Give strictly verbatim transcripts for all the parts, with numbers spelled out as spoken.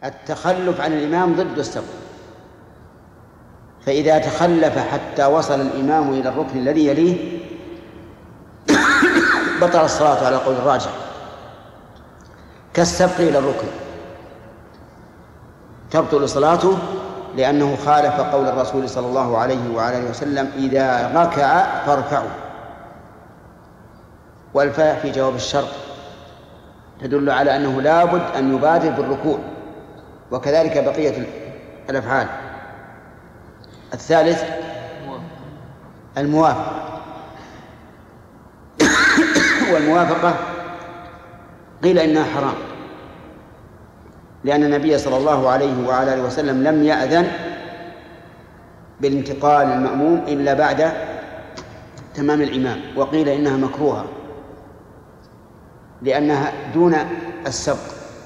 التخلف عن الإمام ضد السبق، فإذا تخلف حتى وصل الإمام إلى الركن الذي يليه بطل الصلاة على قول الراجح، كالسبق إلى الركن تبطل صلاته، لأنه خالف قول الرسول صلى الله عليه وعلى وسلم: إذا ركع فاركعوا. والفاء في جواب الشرط تدل على أنه لا بد أن يبادر بالركوع، وكذلك بقية الأفعال. الثالث الموافقة، والموافقة قيل إنها حرام، لأن النبي صلى الله عليه وعلى آله وسلم لم يأذن بالانتقال المأموم إلا بعد تمام الإمام، وقيل إنها مكروهة لأنها دون السبق.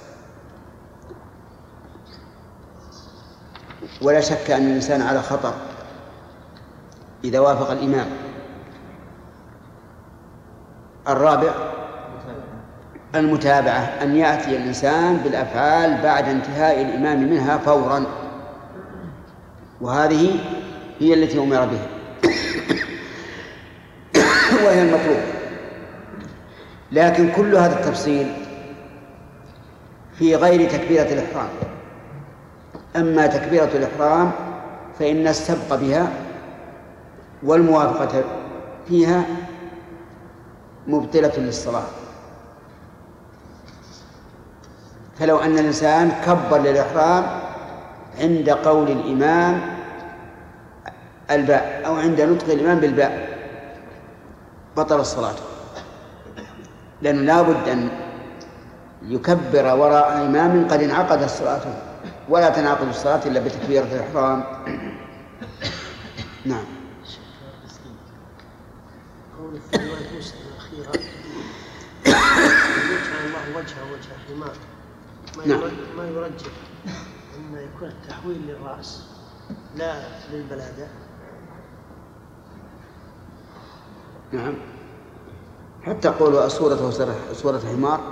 ولا شك أن الإنسان على خطر إذا وافق الإمام. الرابع المتابعة، أن يأتي الإنسان بالأفعال بعد انتهاء الإمام منها فورا، وهذه هي التي أمر بها وهي المطلوب. لكن كل هذا التفصيل في غير تكبيرة الإحرام. أما تكبيرة الإحرام فإن السبق بها والموافقة فيها مبطلة للصلاة. فلو أن الإنسان كبر للإحرام عند قول الإمام الباء أو عند نطق الإمام بالباء بطل الصلاة، لأنه لا بد أن يكبر وراء إمام قد انعقد الصلاة، ولا تنعقد الصلاة إلا بتكبيرة الإحرام. نعم. قول في رواية مسلم الأخيرة: يجعل الله وجهه وجه حمار، ما يرجح أن يكون التحويل للرأس لا للبلادة. نعم، حتى قولوا صورته صورة حمار.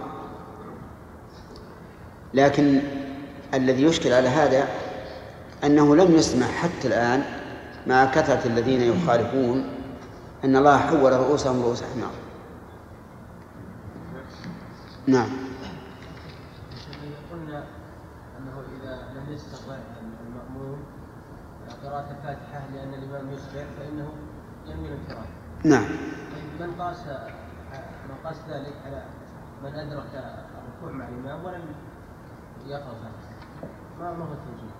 لكن الذي يشكل على هذا أنه لم يسمع حتى الآن مع كثرة الذين يخالفون أن الله حول رؤوسهم رؤوس حمار. نعم. قلنا أنه إذا لم يستطع المأموم قراءة الفاتحة لأن الإمام يسرع فإنه ينوي الانفراد. نعم. من قاس من قاس ذلك على من أدرك الركوع مع الإمام ولم يقرأ الفاتحة، ما هو التوجيه؟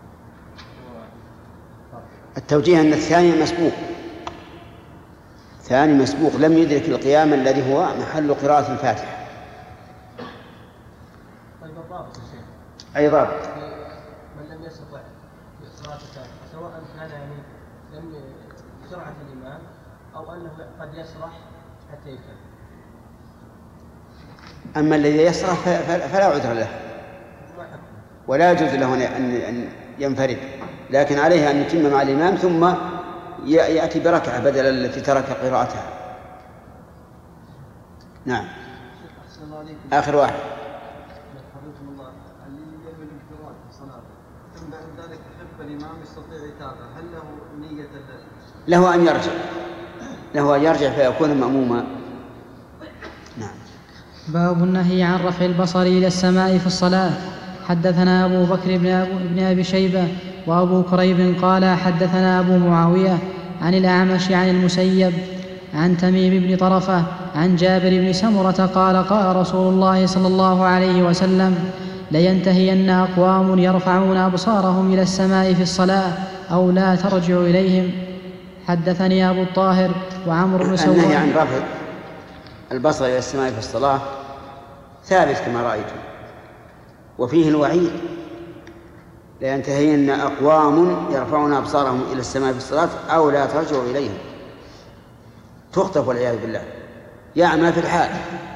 التوجيه أن الثاني مسبوق، ثاني مسبوق لم يدرك القيام الذي هو محل قراءة الفاتحة. طيب الضابط يا شيخ؟ أي ضابط؟ من لم يستطع قراءة الفاتحة سواء كان يعني لم سرعة الإمام أو أنه قد يسرح حتى يكمل. أما الذي يسرح فلا عذر له ولا يجوز له أن ينفرد، لكن عليه أن يتم مع الإمام ثم يأتي بركعة بدل التي ترك قراءتها. نعم. آخر واحد. ذلك حب الإمام يستطيع إتابة، هل له نية؟ له أن يرجع، له أن يرجع فيكون مأموما. نعم. باب النهي عن رفع البصر إلى السماء في الصلاة. حدثنا أبو بكر بن, أبو بن أبي شيبة وأبو كريب قال حدثنا أبو معاوية عن الأعمش عن المسيب عن تميم بن طرفة عن جابر بن سمرة قال قال رسول الله صلى الله عليه وسلم: لينتهين أقوام يرفعون أبصارهم إلى السماء في الصلاة أو لا ترجع إليهم. حدثني أبو الطاهر وعمر بن سواد. النهي عن رفع البصر إلى السماء في الصلاة ثابت كما رأيتم، وفيه الوعيد: لينتهين أقوام يرفعون أبصارهم إلى السماء في الصلاة أو لا ترجع إليهم. تخطف والعياذ بالله، يعمى في الحال.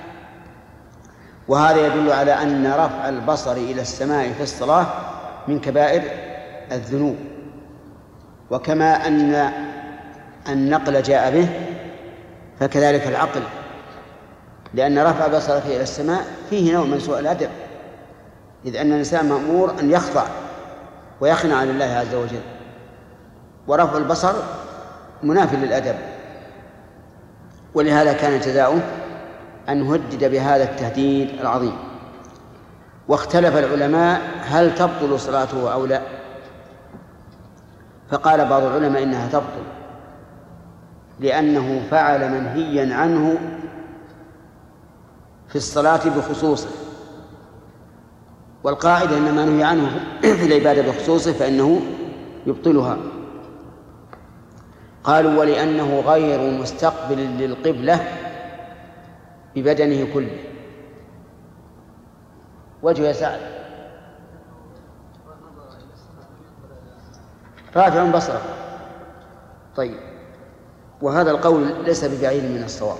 وهذا يدل على أن رفع البصر إلى السماء في الصلاة من كبائر الذنوب، وكما أن النقل جاء به فكذلك العقل، لأن رفع بصرك إلى السماء فيه نوع من سوء الأدب، إذ أن الإنسان مأمور أن يخضع ويخنع لله عز وجل، ورفع البصر منافي للأدب، ولهذا كان جزاؤه أن هدد بهذا التهديد العظيم. واختلف العلماء هل تبطل صلاته أو لا، فقال بعض العلماء إنها تبطل لأنه فعل منهيا عنه في الصلاة بخصوصه، والقاعدة إن ما نهي عنه في العبادة بخصوصه فإنه يبطلها. قالوا ولأنه غير مستقبل للقبلة ببدنه كله. وجه يا سعد رافع بصره. طيب، وهذا القول ليس ببعيد من الصواب،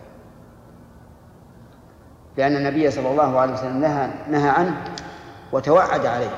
لأن النبي صلى الله عليه وسلم نهى, نهى عنه وتوعد عليه.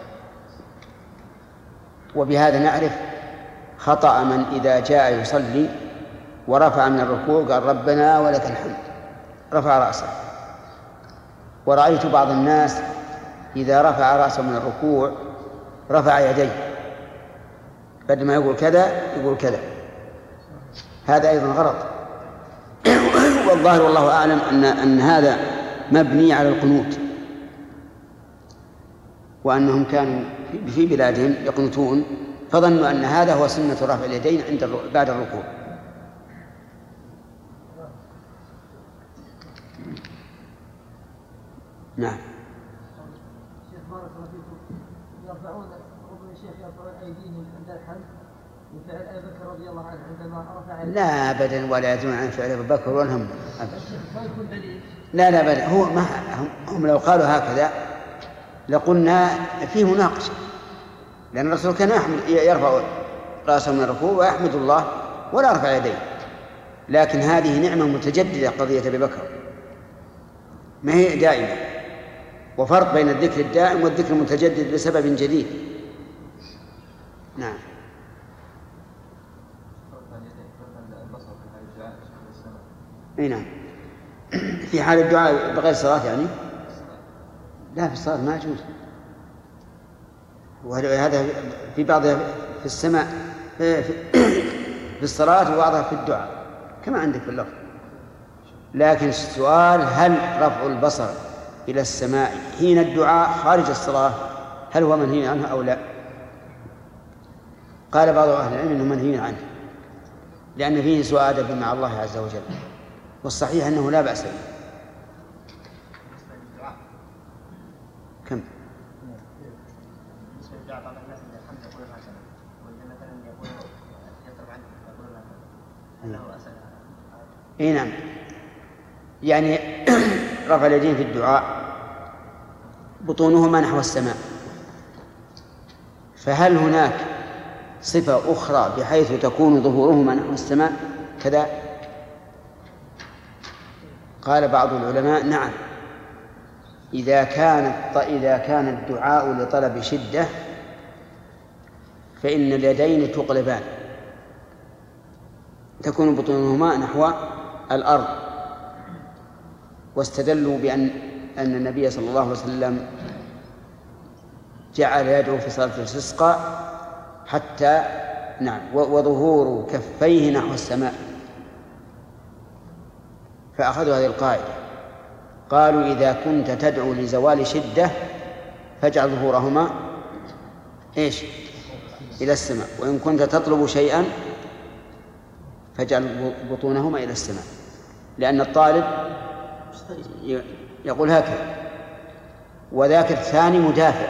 وبهذا نعرف خطأ من إذا جاء يصلي ورفع من الركوع قال ربنا ولك الحمد، رفع رأسه. ورأيت بعض الناس إذا رفع رأسه من الركوع رفع يديه، بدل ما يقول كذا يقول كذا، هذا أيضا غلط. والظاهر والله أعلم أن, أن هذا مبني على القنوت، وأنهم كانوا في بلادهم يقنتون فظنوا أن هذا هو سنة رفع اليدين عند بعد الركوع. نعم. شيخ بارك الله فيكم، يرفعون ربما الشيخ يرفعون أيديهم عند الحمد وفعل أبي بكر رضي الله عنه عندما رفع يديه. لا أبدا، ولا يدرون عن فعل أبي بكر ولا هم أبدا. ما يكون دليل. لا لا بل هو ما هم, هم لو قالوا هكذا لقلنا فيه مناقشة، لأن الرسول كان يرفع رأسه من الركوع ويحمد الله ولا يرفع يديه، لكن هذه نعمة متجددة قضية أبي بكر، ما هي دائمة، وفرق بين الذكر الدائم والذكر المتجدد لسبب جديد. نعم. اي نعم. في حال الدعاء بغير صلاة يعني؟ لا، في الصلاة ما يجوز، وهذا في بعضها في السماء في الصلاة وبعضها في الدعاء كما عندك في اللفظ. لكن السؤال هل رفع البصر إلى السماء حين الدعاء خارج الصلاة هل هو منهي عنه أو لا؟ قال بعض أهل العلم أنه منهي عنه لأن فيه سوء أدب مع الله عز وجل، والصحيح أنه لا بأس به. كم؟ اي نعم، يعني رفع اليدين في الدعاء بطونهما نحو السماء، فهل هناك صفة أخرى بحيث تكون ظهورهما نحو السماء كذا؟ قال بعض العلماء نعم، إذا كانت إذا كان الدعاء لطلب شدة فإن اليدين تقلبان تكون بطونهما نحو الأرض، واستدلوا بأن أن النبي صلى الله عليه وسلم جعل يدعو في صلاة الاستسقاء حتى نعم وظهور كفيه نحو السماء، فأخذوا هذه القاعدة، قالوا إذا كنت تدعو لزوال شدة فاجعل ظهورهما إيش إلى السماء، وإن كنت تطلب شيئا فاجعل بطونهما إلى السماء، لأن الطالب يقول هكذا، وذاك الثاني مدافع،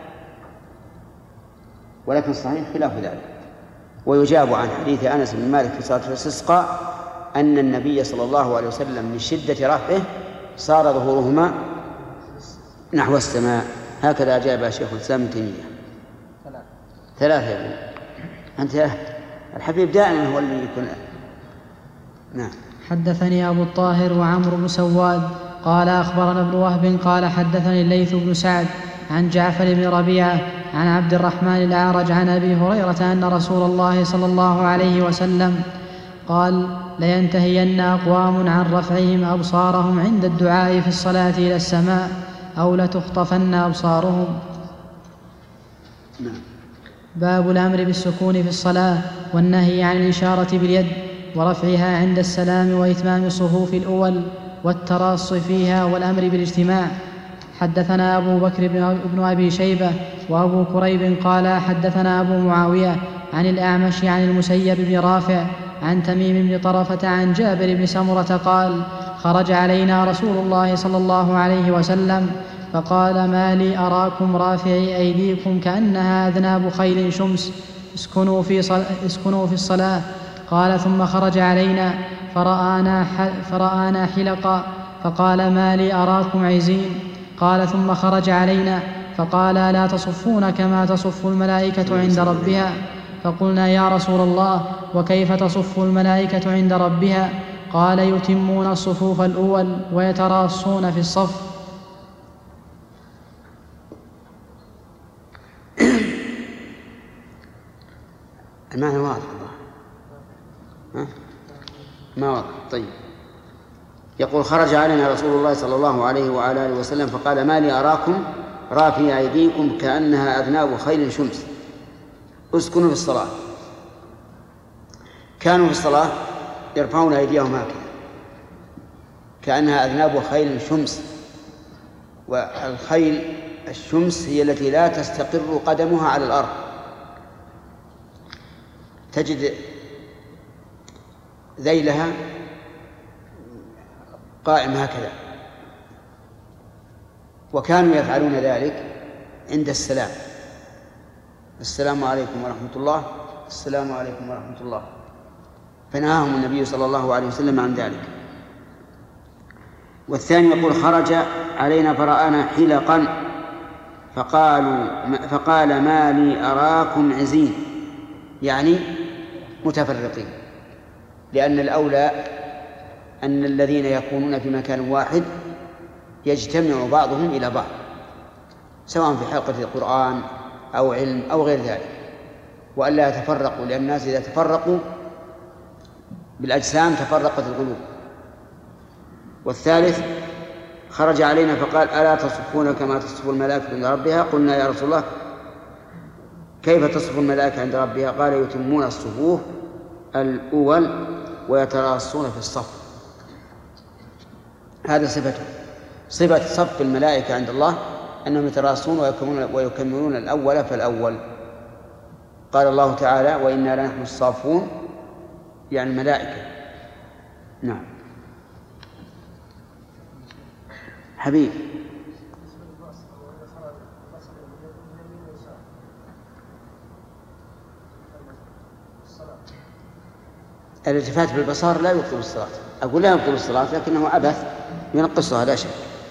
ولكن الصحيح خلاف ذلك. ويجاب عن حديث أنس بن مالك في صلاة الاستسقاء أن النبي صلى الله عليه وسلم من شدة رفعه صار ظهورهما نحو السماء. هكذا أجاب شيخ الإسلام ابن تيمية. ثلاثة يا ابن أنت الحبيب دائما هو اللي يكون. نعم. حدثني أبو الطاهر وعمرو بن سواد قال أخبرنا ابن وهب قال حدثني الليث بن سعد عن جعفر بن ربيعة عن عبد الرحمن الأعرج عن أبي هريرة أن رسول الله صلى الله عليه وسلم قال لينتهين أقوام عن رفعهم أبصارهم عند الدعاء في الصلاة إلى السماء أو لتخطفن أبصارهم. نعم. باب الأمر بالسكون في الصلاة والنهي عن الإشارة باليد ورفعها عند السلام وإتمام الصفوف الأول والتراص فيها والأمر بالاجتماع. حدثنا أبو بكر بن أبي شيبة وأبو كريب قال حدثنا أبو معاوية عن الأعمش عن المسيب بن رافع عن تميم بن طرفة عن جابر بن سمرة قال خرج علينا رسول الله صلى الله عليه وسلم فقال ما لي أراكم رافعي أيديكم كأنها أذناب خيل شمس اسكنوا في, صل... اسكنوا في الصلاة. قال ثم خرج علينا فرآنا, ح... فرآنا حلقا فقال ما لي أراكم عزين. قال ثم خرج علينا فقال لا تصفون كما تصف الملائكة عند ربها. فقلنا يا رسول الله وكيف تصف الملائكة عند ربها؟ قال يتمون الصفوف الأول ويتراصون في الصف. المعنى واضح الله. ها؟ ما واضح. طيب. يقول خرج علينا رسول الله صلى الله عليه وعلى آله وسلم فقال ما لي أراكم رافعي أيديكم كأنها أذناب خيل شمس اسكنوا في الصلاة. كانوا في الصلاة يرفعون أيديهم هكذا كأنها أذناب خيل شمس، والخيل الشمس هي التي لا تستقر قدمها على الأرض، تجد ذيلها قائم هكذا. وكانوا يفعلون ذلك عند السلام، السلام عليكم ورحمة الله، السلام عليكم ورحمة الله، فنهاهم النبي صلى الله عليه وسلم عن ذلك. والثاني يقول خرج علينا فرآنا حلقا فقالوا فقال ما لي أراكم عزين، يعني متفرقين، لأن الأولى أن الذين يكونون في مكان واحد يجتمع بعضهم إلى بعض سواء في حلقة القرآن أو علم أو غير ذلك، وألا يتفرقوا، لأن الناس إذا تفرقوا بالأجسام تفرقت القلوب. والثالث خرج علينا فقال ألا تصفون كما تصف الملائكة عند ربها؟ قلنا يا رسول الله كيف تصف الملائكة عند ربها؟ قال يتمون الصفوف الأول ويتراصون في الصف. هذا صفته، صفة صف الملائكة عند الله أنهم يتراصون ويكملون الأول فالأول. قال الله تعالى وإنا لنحن الصافون، يعني الملائكة. نعم حبيب. الالتفات بالبصر لا يبطل الصلاة، أقول لا يبطل الصلاة لكنه عبث ينقصها لا شك.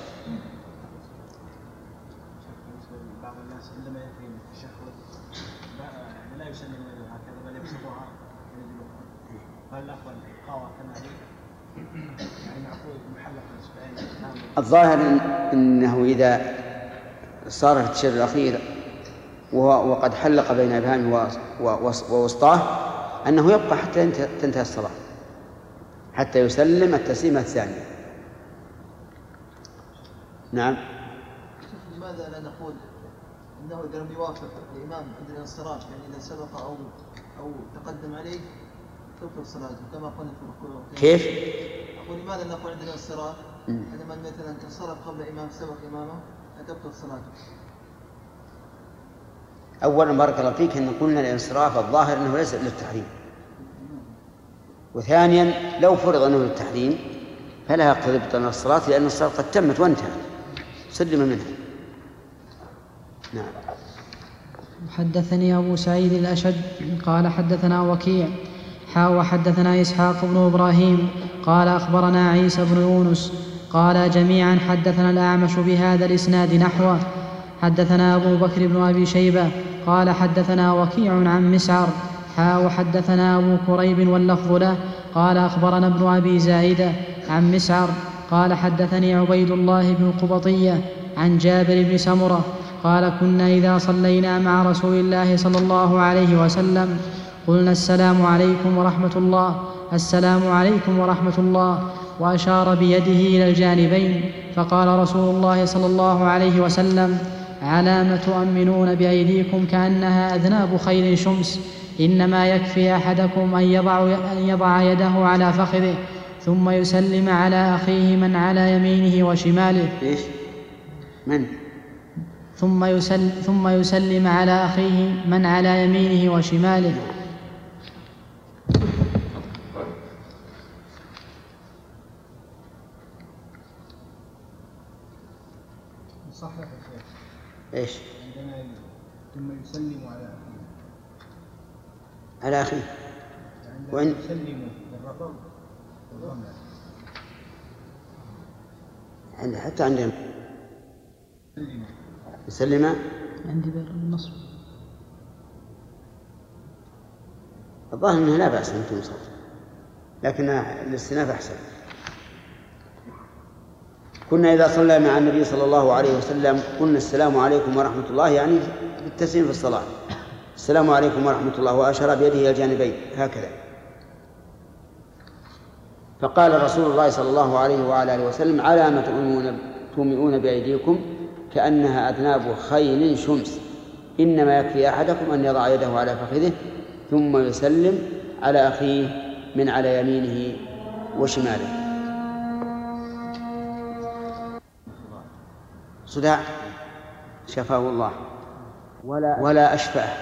بعض الناس عندما ينتهي من التشهد لا يسلم يده هكذا بل يبسطها هل الأفضل إبقاؤها كما هي؟ يعني معقول محلق الإصبعين؟ الظاهر إنه إذا صار في التشهد الأخير وقد حلق بين إبهامه ووسطاه أنه يبقى حتى تنتهي الصلاة، حتى يسلم التسليمة الثانية. نعم. لماذا لا نقول إنه إذا لم يوافق الإمام عند الانصراف، يعني إذا سبق أو أو تقدم عليه تبطل صلاته كما قلنا في الركوع؟ كيف؟ أقول لماذا نقول عند الانصراف عندما مثلا انصرف قبل إمام سبق إمامه تبطل صلاته؟ أولا بارك الله فيك أن قلنا الانصراف الظاهر أنه ليس للتحريم، وثانيا لو فرض أنه للتحريم فلا يقتضي بطلان الصلاة، لأن الصلاة قد تمت وانتهت سلم منها. نعم. حدثني أبو سعيد الأشج قال حدثنا وكيع حا وحدثنا إسحاق بن إبراهيم قال أخبرنا عيسى بن يونس قال جميعا حدثنا الأعمش بهذا الإسناد نحوه. حدثنا أبو بكر بن أبي شيبة قال حدثنا وكيع عن مسعر حا وحدثنا أبو كريب واللفظ له قال أخبرنا ابن أبي زائدة عن مسعر قال حدثني عبيد الله بن قبطية عن جابر بن سمرة قال كنا إذا صلينا مع رسول الله صلى الله عليه وسلم قلنا السلام عليكم ورحمة الله، السلام عليكم ورحمة الله، وأشار بيده إلى الجانبين، فقال رسول الله صلى الله عليه وسلم: على ما تؤمنون بأيديكم كأنها أذناب خيل شمس، إنما يكفي أحدكم أن يضع, أن يضع يده على فخذه ثم يسلم على أخيه من على يمينه وشماله. إيش؟ من؟ ثم, يسل ثم يسلم على أخيه من على يمينه وشماله. صحيح يا شيخ. إيش؟ عندنا ثم يسلم على أخيه. على أخيه. وإن يسلم بالرفع والضم. عند حتى عندنا يسلم. عندي بالنصب. الظاهر أنه لا بأس أن تنصب، لكن الاستئناف أحسن. كنا إذا صلى مع النبي صلى الله عليه وسلم قلنا السلام عليكم ورحمة الله، يعني بالتسليم في الصلاة، السلام عليكم ورحمة الله، وأشار بيده إلى الجانبين هكذا. فقال رسول الله صلى الله عليه وعلى آله وسلم: على ما تومئون بأيديكم كأنها أذناب خيل شمس، إنما يكفي أحدكم أن يضع يده على فخذه ثم يسلم على أخيه من على يمينه وشماله. صداع شفاه الله ولا, ولا أشفاه.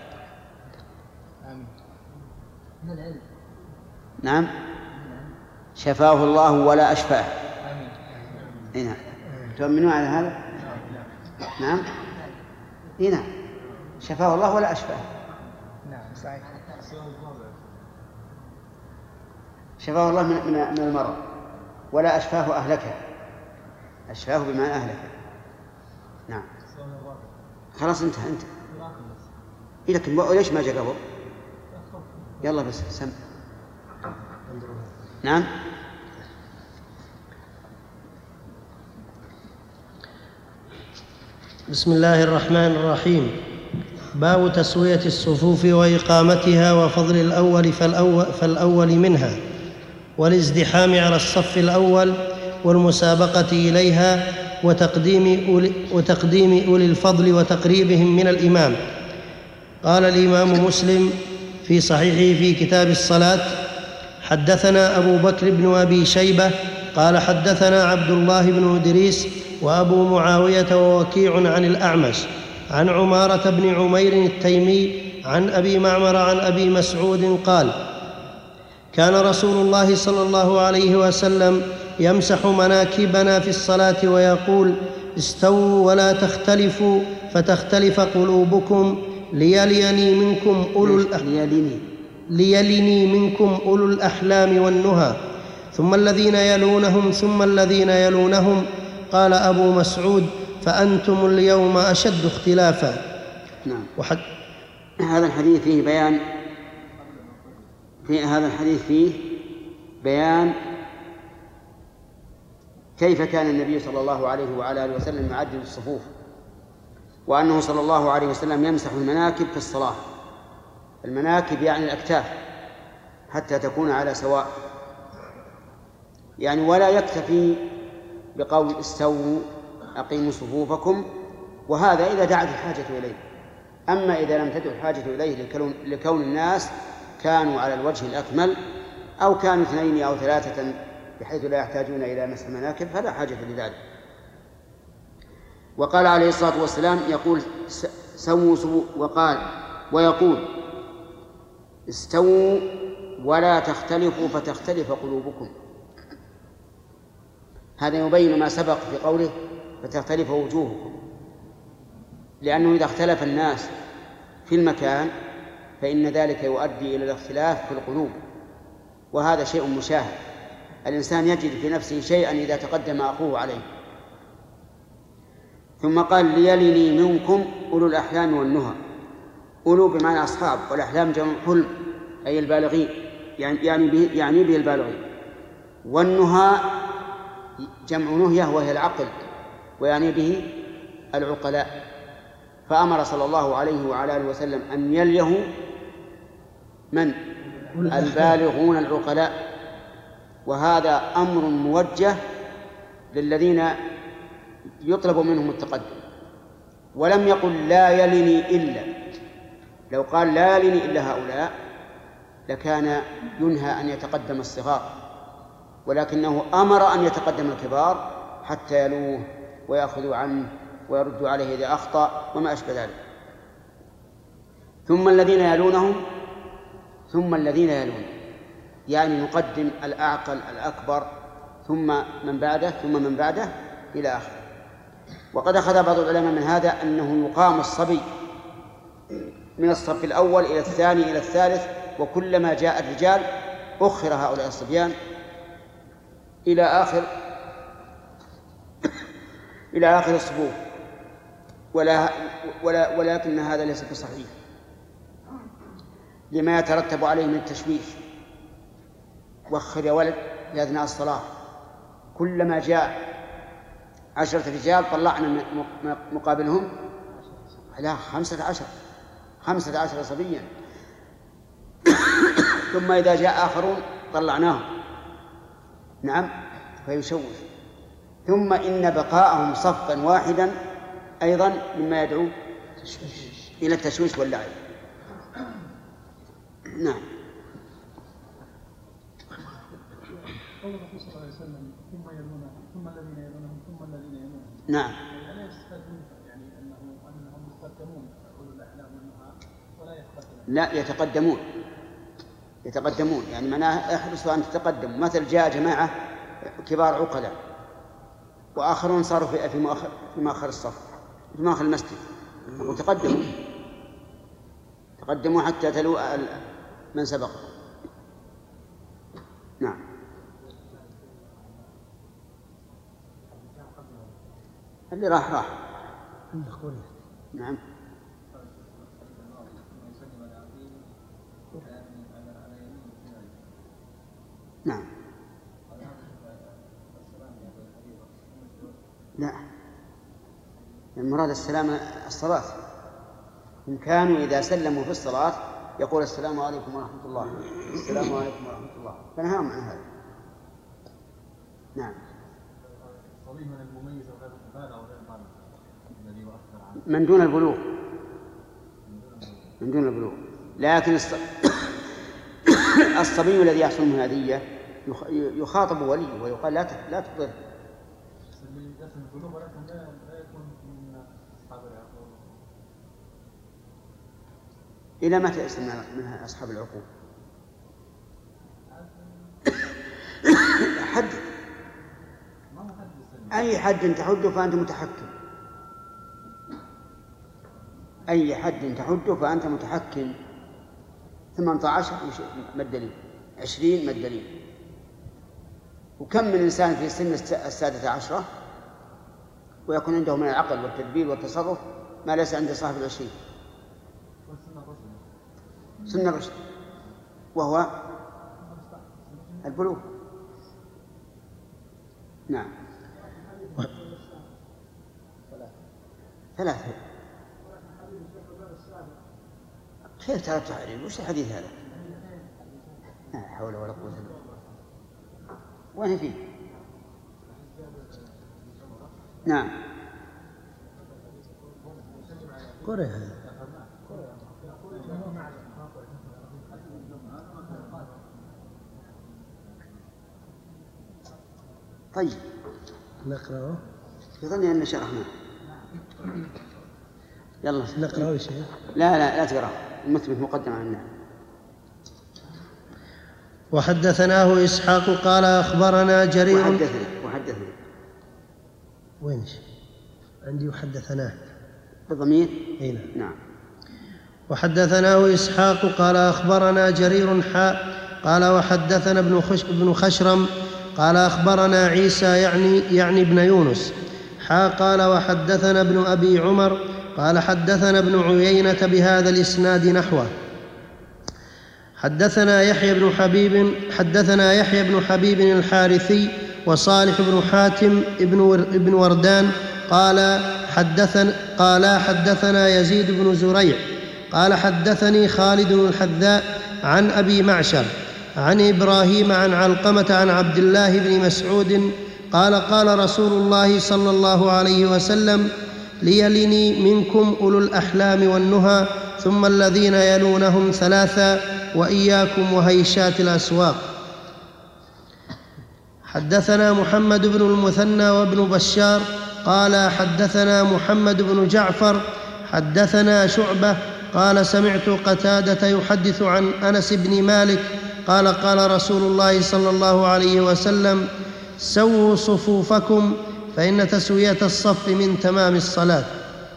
نعم، شفاه الله ولا أشفاه. نعم، تؤمنون على هذا؟ نعم، نعم، شفاه الله ولا أشفاه. نعم صحيح. شفاه الله من من المرض ولا أشفاه أهلكه. أشفاه بمعنى أهلكه. نعم، خلاص انتهى انت. لكن ليش ما جاء قبل؟ يلا بس سم. نعم. بسم الله الرحمن الرحيم. باب تسوية الصفوف وإقامتها وفضل الأول فالأول, فالأول منها، والازدحام على الصف الأول والمسابقة إليها، وتقديم أولي, وتقديم أولي الفضل وتقريبهم من الإمام. قال الإمام مسلم في صحيحه في كتاب الصلاة: حدثنا أبو بكر بن أبي شيبة قال حدثنا عبد الله بن إدريس وأبو معاوية ووكيع عن الأعمش عن عمارة بن عمير التيمي عن أبي معمر عن أبي مسعود قال: كان رسول الله صلى الله عليه وسلم يمسح مناكبنا في الصلاة ويقول: استووا ولا تختلفوا فتختلف قلوبكم، ليليني منكم أولو الأحلام ليلني منكم أولو الأحلام والنهى، ثم الذين يلونهم ثم الذين يلونهم. قال أبو مسعود: فأنتم اليوم أشد اختلافا. نعم. وحد... هذا الحديث فيه بيان في هذا الحديث فيه بيان كيف كان النبي صلى الله عليه وعلى آله وسلم يعدل الصفوف، وأنه صلى الله عليه وسلم يمسح المناكب في الصلاة. المناكب يعني الأكتاف حتى تكون على سواء، يعني ولا يكتفي بقول استووا أقيموا صفوفكم، وهذا إذا دعت الحاجة إليه. أما إذا لم تدع الحاجة إليه لكون الناس كانوا على الوجه الأكمل أو كانوا اثنين أو ثلاثة بحيث لا يحتاجون إلى مسح المناكب فلا حاجة لذلك. وقال عليه الصلاة والسلام يقول سووا سووا، وقال ويقول استووا ولا تختلفوا فتختلف قلوبكم. هذا يبين ما سبق في قوله فتختلف وجوهكم، لأنه إذا اختلف الناس في المكان فإن ذلك يؤدي إلى الاختلاف في القلوب، وهذا شيء مشاهد. الإنسان يجد في نفسه شيئا إذا تقدم أخوه عليه. ثم قال ليلني منكم أولو الأحلام والنهى. أولو بمعنى أصحاب، والأحلام جمع حلم أي البالغين، يعني به يعني به البالغين، والنهى جمع نهية وهي العقل، ويعني به العقلاء. فأمر صلى الله عليه وعلى آله وسلم أن يليه من؟ البالغون العقلاء. وهذا أمر موجه للذين يطلب منهم التقدم، ولم يقل لا يلني إلا. لو قال لا يلني إلا هؤلاء لكان ينهى أن يتقدم الصغار، ولكنه أمر أن يتقدم الكبار حتى يلوه ويأخذوا عنه ويردوا عليه إذا أخطأ وما أشبه ذلك. ثم الذين يلونهم ثم الذين يلون يعني نقدم الأعقل الأكبر ثم من بعده ثم من بعده إلى آخره. وقد أخذ بعض العلماء من هذا أنه يقام الصبي من الصف الأول إلى الثاني إلى الثالث، وكلما جاء الرجال أخر هؤلاء الصبيان إلى آخر إلى آخر الصفوف، ولا ولا ولكن هذا ليس بصحيح لما يترتب عليه من التشويش. وخر يا ولد في أثناء الصلاة، كلما جاء عشرة رجال طلعنا مقابلهم لا خمسة عشر خمسة عشر صبيا، ثم إذا جاء آخرون طلعناهم، نعم، فيشوش. ثم إن بقاءهم صفا واحدا أيضا مما يدعو إلى التشويش واللعب. نعم. قول الرسول صلى الله عليه وسلم ثم يلونهم ثم الذين يلونهم ثم الذين يلونهم. نعم. لا يستفادون يعني أنه أنهم يتقدمون أولو الأحلام والنهى ولا يتقدمون. لا يتقدمون يتقدمون يعني معناه احرصوا أن تتقدموا. مثل جاء جماعة كبار عقلاء وآخرون صاروا في في مؤخر في مؤخر الصف في مؤخر المسجد، وتقدموا تقدموا حتى تلو من سبق. نعم. اللي راح راح. نعم. نعم. لا، المراد السلام الصلاة. إن كانوا إذا سلموا في الصلاة يقول السلام عليكم ورحمة الله، السلام عليكم ورحمة الله، فنهاهم عن هذا. نعم. من دون البلوغ من دون البلوغ لكن الصبي الذي يحصل منه هدية يخاطب وليه ويقال لا لا تضر. إلى متى يسلم منها أصحاب العقول؟ حد أي حد تحده فأنت متحكم، أي حد تحده فأنت متحكم. ثمانية عشر ما الدليل؟ عشرين ما الدليل؟ وكم من إنسان في سن السادسة عشرة ويكون عنده من العقل والتدبير والتصرف ما ليس عند صاحب العشرين. سن الرشد وهو البلوغ. نعم. ثلاثة. كيف تعرف تعرف وش الحديث هذا؟ لا حول ولا قوة إلا بالله. وين فيه؟ نعم. قرأ. طيب نقرأه. يظني أن شرحناه. يلا نقرأه يا شيخ. لا لا لا تقرأ، المثبت مقدم عن النعم. وحدثناه إسحاق قال أخبرنا جرير. وحدثنا وحدثنا وين عندي وحدثناه بضمير. هنا. نعم. وحدثناه إسحاق قال أخبرنا جرير حاء قال وحدثنا ابن خش ابن خشرم قال أخبرنا عيسى يعني يعني ابن يونس حاء قال وحدثنا ابن أبي عمر قال حدثنا ابن عيينة بهذا الإسناد نحوه. حدثنا يحيى بن حبيب حدثنا يحيى بن حبيب الحارثي وصالح بن حاتم ابن ابن وردان قال حدثنا قال حدثنا يزيد بن زريع قال حدثني خالد الحذاء عن أبي معشر عن إبراهيم عن علقمة عن عبد الله بن مسعود قال قال رسول الله صلى الله عليه وسلم ليلني منكم أولو الأحلام والنهى ثم الذين يلونهم ثلاثا وإياكم وهيشات الأسواق. حدثنا محمد بن المثنى وابن بشار قال حدثنا محمد بن جعفر حدثنا شعبة قال سمعت قتادة يحدث عن أنس بن مالك قال قال رسول الله صلى الله عليه وسلم سووا صفوفكم فإن تسوية الصف من تمام الصلاة.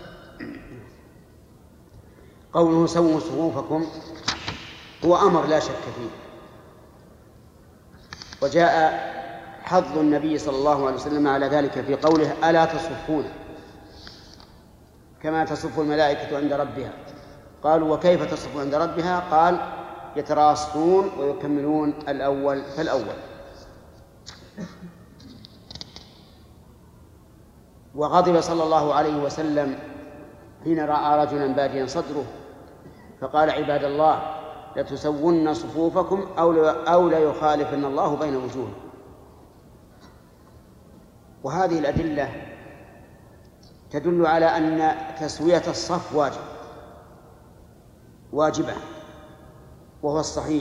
قوله سووا صفوفكم هو أمر لا شك فيه، وجاء حض النبي صلى الله عليه وسلم على ذلك في قوله ألا تصفون كما تصف الملائكة عند ربها. قالوا وكيف تصف عند ربها؟ قال يتراصون ويكملون الأول فالأول. وغضب صلى الله عليه وسلم حين رأى رجلا باديا صدره فقال عباد الله لتسون صفوفكم أو ليخالفن الله بين وجوهكم. وهذه الأدلة تدل على أن تسوية الصف واجب واجبة وهو الصحيح،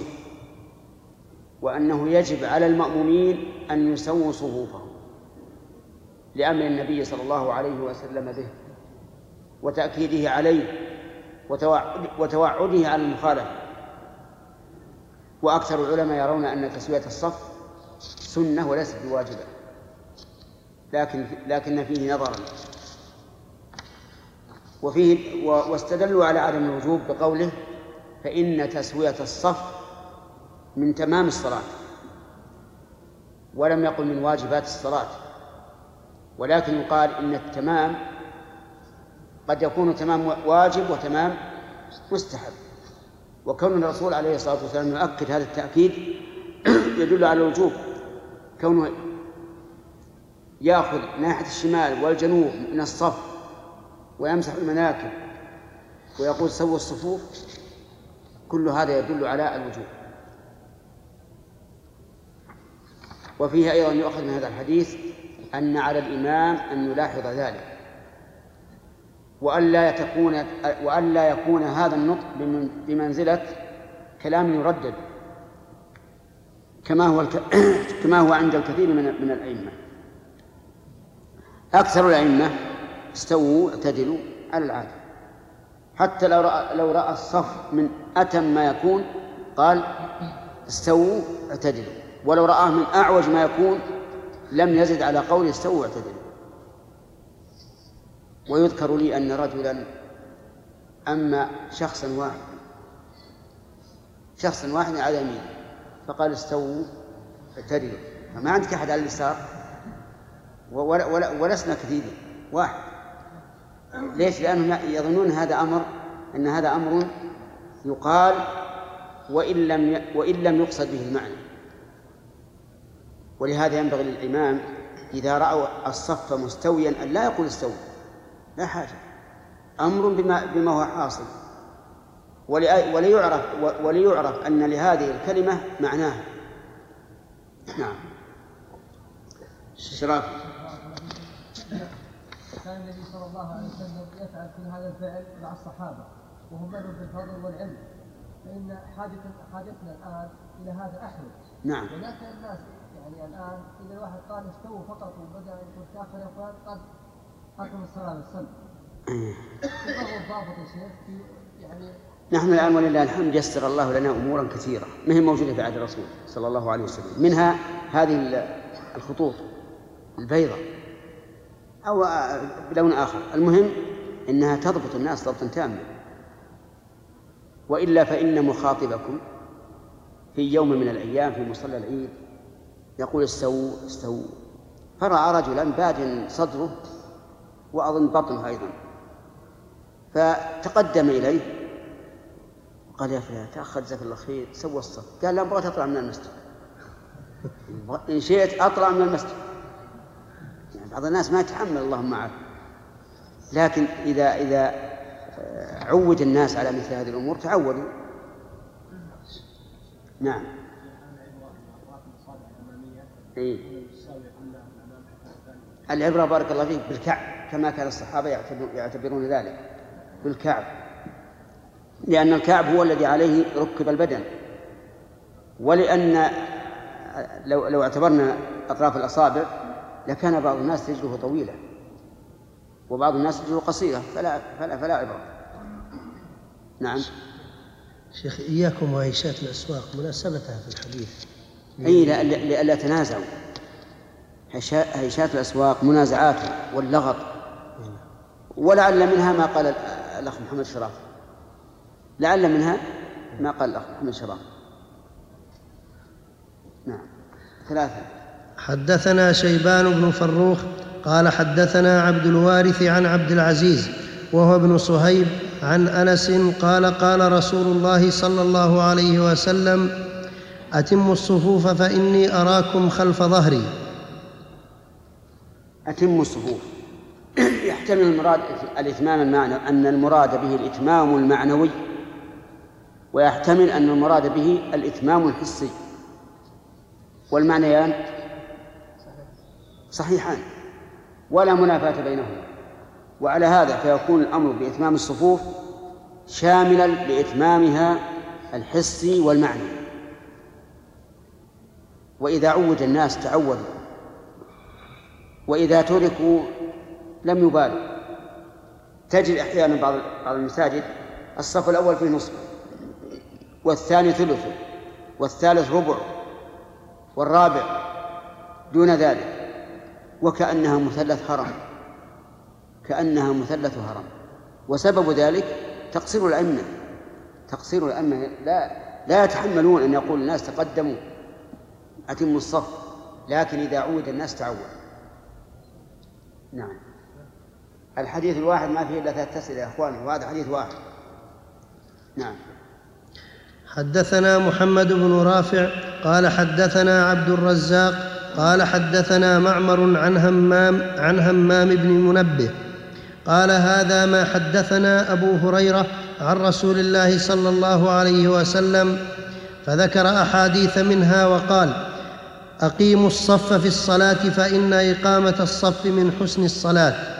وأنه يجب على المأمومين أن يسووا صفوفهم لأمر النبي صلى الله عليه وسلم به وتأكيده عليه وتوعده على المخالفة. وأكثر العلماء يرون أن تسوية الصف سنة وليست بواجبة، لكن لكن فيه نظرا. وفيه واستدلوا على عدم الوجوب بقوله فإن تسوية الصف من تمام الصلاة، ولم يقل من واجبات الصلاة، ولكن يقال إن التمام قد يكون تمام واجب وتمام مستحب. وكون الرسول عليه الصلاة والسلام يؤكد هذا التأكيد يدل على الوجوب، كونه يأخذ ناحية الشمال والجنوب من الصف ويمسح المناكب ويقول سووا الصفوف، كل هذا يدل على الوجوب. وفيه أيضا يؤخذ من هذا الحديث أن على الإمام أن يلاحظ ذلك، وألا تكون وألا يكون هذا النطق بمنزلة كلام يردد كما هو الك... كما هو عند الكثير من من الأئمة. أكثر الأئمة استووا اعتدلوا على العادة، حتى لو رأى لو رأى الصف من أتم ما يكون قال استووا اعتدلوا، ولو رآه من أعوج ما يكون لم يزد على قول استووا اعتدلوا. ويذكر لي أن رجلا أما شخصا واحدا شخصا واحدا على يمينه فقال استووا اعتدلوا، فما عندك أحد على اليسار ولسنا كثيرين، واحد. ليش؟ لأنهم يظنون هذا أمر أن هذا أمر يقال وإن لم وإن لم يقصد به المعنى. ولهذا ينبغي للإمام إذا رأوا الصف مستويا أن لا يقول استووا، لا حاجة، أمر بما بما هو حاصل، وليعرف وليعرف أن لهذه الكلمة معناها. نعم. شراف. كان النبي صلى الله عليه وسلم يفعل كل هذا الفعل مع الصحابة وهم بدوا بالفضل والعلم، فإن حاجتنا الآن إلى هذا أحوج. نعم. ولكن الناس يعني الآن إذا الواحد قال استووا فقط وبدأ يقول تأخر يا فلان قد أقم الصلاة والسلام. فهو الضابط يا شيخ يعني. نحن الآن ولله الحمد يسر الله لنا أمورا كثيرة ما هي موجودة في عهد الرسول صلى الله عليه وسلم، منها هذه الخطوط البيضاء أو بلون آخر، المهم إنها تضبط الناس ضبطا تاما. وإلا فإن مخاطبكم في يوم من الأيام في مصلى العيد يقول استووا استووا، فرأى رجلا باد صدره وأظن بطنه أيضا، فتقدم إليه وقال يا فلان تأخر جزاك الله خير سوى الصف. قال لا أبغى أطلع من المسجد، إن شئت أطلع من المسجد. يعني بعض الناس ما يتحمل اللهم معه، لكن إذا إذا عود الناس على مثل هذه الأمور تعودوا. نعم. إيه؟ العبرة بارك الله فيك بالكعب كما كان الصحابة يعتبرون ذلك بالكعب، لأن الكعب هو الذي عليه ركب البدن، ولأن لو لو اعتبرنا أطراف الأصابع لكان بعض الناس رجله طويلة وبعض الناس رجله قصيرة، فلا فلا فلا عبرة. نعم. شيخ إياكم وهيشات الأسواق مناسبتها في الحديث. أي لألا تنازعوا. هيشات الأسواق منازعات واللغط، ولعل منها ما قال الأخ محمد شراف، لعل منها ما قال الأخ محمد شراف. نعم. ثلاثة. حدثنا شيبان بن فروخ قال حدثنا عبد الوارث عن عبد العزيز وهو ابن صهيب عن أنس قال قال رسول الله صلى الله عليه وسلم أتموا الصفوف فإني أراكم خلف ظهري. أتموا الصفوف يحتمل المراد الإتمام المعنى أن المراد به الإتمام المعنوي، ويحتمل أن المراد به الإتمام الحسي، والمعنيان صحيحان ولا منافاة بينهما. وعلى هذا فيكون الأمر بإتمام الصفوف شاملا لإتمامها الحسي والمعنوي. وإذا عود الناس تعودوا، وإذا تركوا لم يبالوا. تجد أحيانا بعض بعض المساجد الصف الأول فيه نصف، والثاني ثلثه، والثالث ربع، والرابع دون ذلك، وكأنها مثلث هرم، كأنها مثلث هرم. وسبب ذلك تقصير الأئمة، تقصير الأئمة لا لا يتحملون أن يقول الناس تقدموا أتموا الصف، لكن إذا عود الناس تعود. نعم. الحديث الواحد ما فيه إلا ثلاثة أسئلة يا أخواني، وهذا حديث واحد. نعم. حدثنا محمد بن رافع قال حدثنا عبد الرزاق قال حدثنا معمر عن همام عن همام بن منبه قال هذا ما حدثنا أبو هريرة عن رسول الله صلى الله عليه وسلم، فذكر أحاديث منها وقال أقيموا الصف في الصلاة فإن إقامة الصف من حسن الصلاة.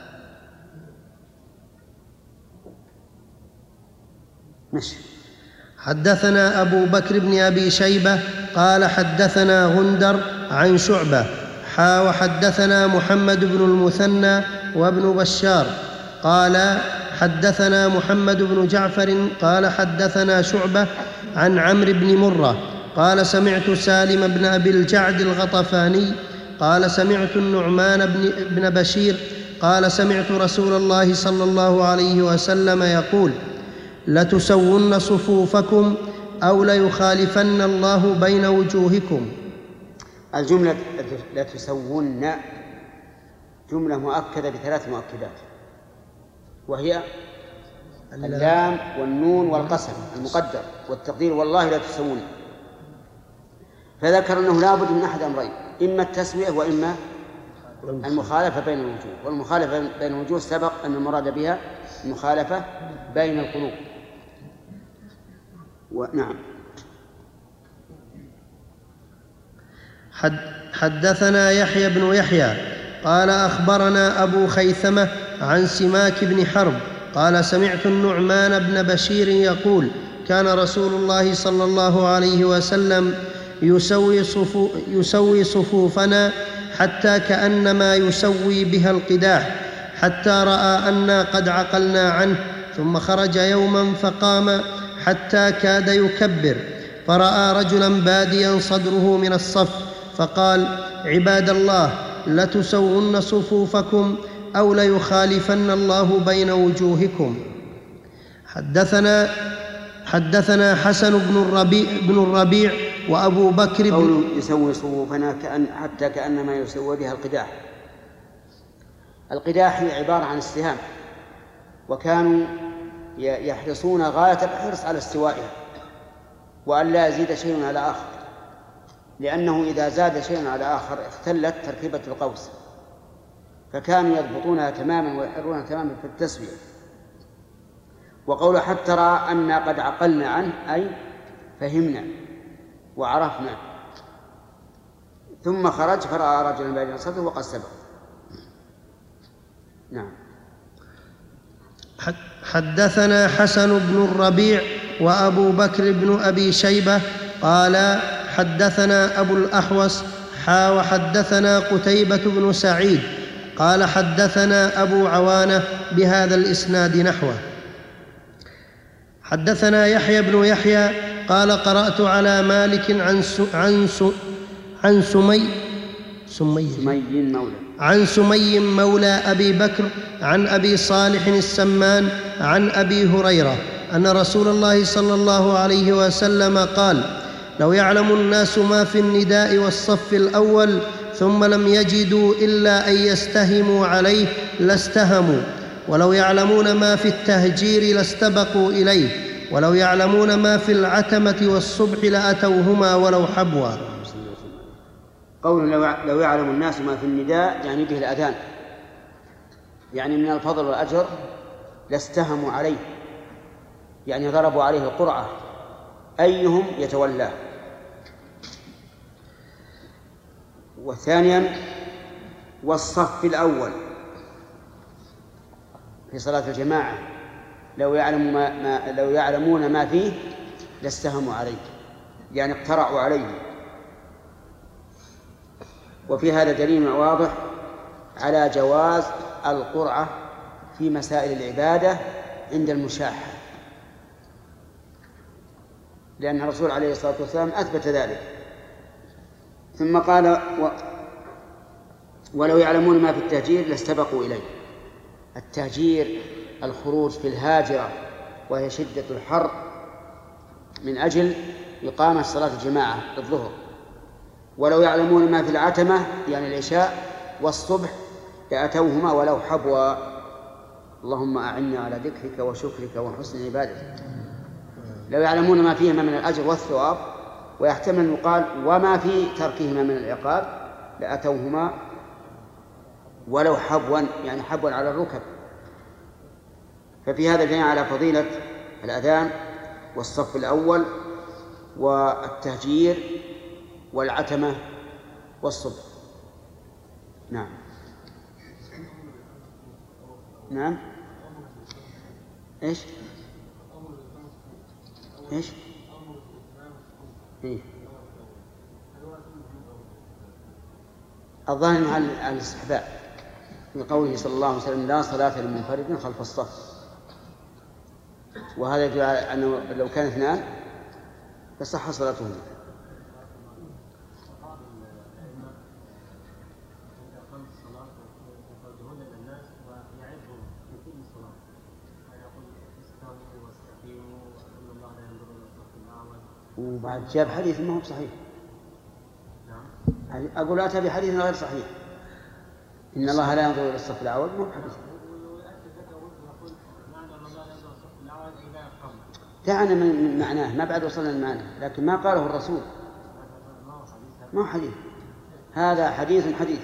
ماشي. حدثنا أبو بكر بن أبي شيبة قال حدثنا غندر عن شعبة حا وحدثنا محمد بن المثنى وابن بشار قال حدثنا محمد بن جعفر قال حدثنا شعبة عن عمرو بن مرة قال سمعت سالم بن أبي الجعد الغطفاني قال سمعت النعمان بن بشير قال سمعت رسول الله صلى الله عليه وسلم يقول لتسون صفوفكم أو ليخالفن الله بين وجوهكم. الجملة لتسون جملة مؤكدة بثلاث مؤكدات، وهي اللام والنون والقسم المقدر والتقدير والله لا تسون. فذكر أنه لا بد من أحد أمرين، إما التسوية وإما المخالفة بين الوجوه، والمخالفة بين الوجوه سبق أن المراد بها المخالفة بين القلوب. ونعم. حد حدثنا يحيى بن يحيى قال أخبرنا أبو خيثمة عن سماك بن حرب قال سمعت النعمان بن بشير يقول كان رسول الله صلى الله عليه وسلم يسوي, صفو يسوي صفوفنا حتى كأنما يسوي بها القداح، حتى رأى أنا قد عقلنا عنه، ثم خرج يوما فقام حتى كاد يكبر، فرأى رجلا باديا صدره من الصف فقال عباد الله لتسون صفوفكم أو ليخالفن الله بين وجوهكم. حدثنا حدثنا حسن بن الربيع, بن الربيع وأبو بكر قول يسوي صفوفنا كأن حتى كأنما يسوي بها القداح. القداح هي عبارة عن السهام، وكانوا يحرصون غاية الحرص على استوائها وأن لا يزيد شيء على آخر، لأنه إذا زاد شيء على آخر اختلت تركيبة القوس، فكانوا يضبطونها تماما ويحرونها تماما في التسوية. وقول حتى رأى أننا قد عقلنا عنه أي فهمنا وعرفنا، ثم خرج فرأى رجلا بين صدره وقد سبق. نعم. حدثنا حسن بن الربيع وأبو بكر بن أبي شيبة قال حدثنا أبو الأحوص حا وحدثنا قتيبة بن سعيد قال حدثنا أبو عوانة بهذا الإسناد نحوه. حدثنا يحيى بن يحيى قال قرأت على مالك عن عن عن سمي سمي سمي مولى عن سمي مولى أبي بكر عن أبي صالح السمان عن أبي هريرة أن رسول الله صلى الله عليه وسلم قال: لو يعلم الناس ما في النداء والصف الأول ثم لم يجدوا إلا أن يستهموا عليه لاستهموا، ولو يعلمون ما في التهجير لاستبقوا إليه، ولو يعلمون ما في العتمة والصبح لأتوهما ولو حبوا. قول لو يعلم الناس ما في النداء يعني به الأذان، يعني من الفضل والأجر لاستهموا عليه، يعني ضربوا عليه القرعة أيهم يتولاه. وثانيا والصف الأول في صلاة الجماعة لو يعلم ما ما لو يعلمون ما فيه لاستهموا عليه، يعني اقترعوا عليه. وفي هذا دليل واضح على جواز القرعة في مسائل العبادة عند المشاحة، لأن الرسول عليه الصلاة والسلام أثبت ذلك. ثم قال و... ولو يعلمون ما في التهجير لاستبقوا إليه. التهجير الخروج في الهاجرة وهي شدة الحر من أجل إقامة صلاة الجماعة الظهر. ولو يعلمون ما في العتمة يعني العشاء والصبح لأتوهما ولو حبوا. اللهم أعني على ذكرك وشكرك وحسن عبادتك. لو يعلمون ما فيهما من الأجر والثواب، ويحتمل أن يقال وما في تركهما من العقاب لأتوهما ولو حبوا، يعني حبوا على الركب. ففي هذا دليل على فضيلة الأذان والصف الأول والتهجير والعتمة والصبح. نعم نعم إيش إيش إيه؟ الظاهر على الاستحباب في قوله صلى الله عليه وسلم: لا صلاة لمنفرد خلف الصف. وهذا يدل على أنه لو كان اثنان تصح صلاتهما. وبعد جاب حديث ما هو صحيح. أقول أتى بحديث غير صحيح، إن الله لا ينظر إلى الصف الأعوج، مو حديث. دعنا من معناه، ما بعد وصلنا للمعنى، لكن ما قاله الرسول ما هو حديث. هذا حديث حديث.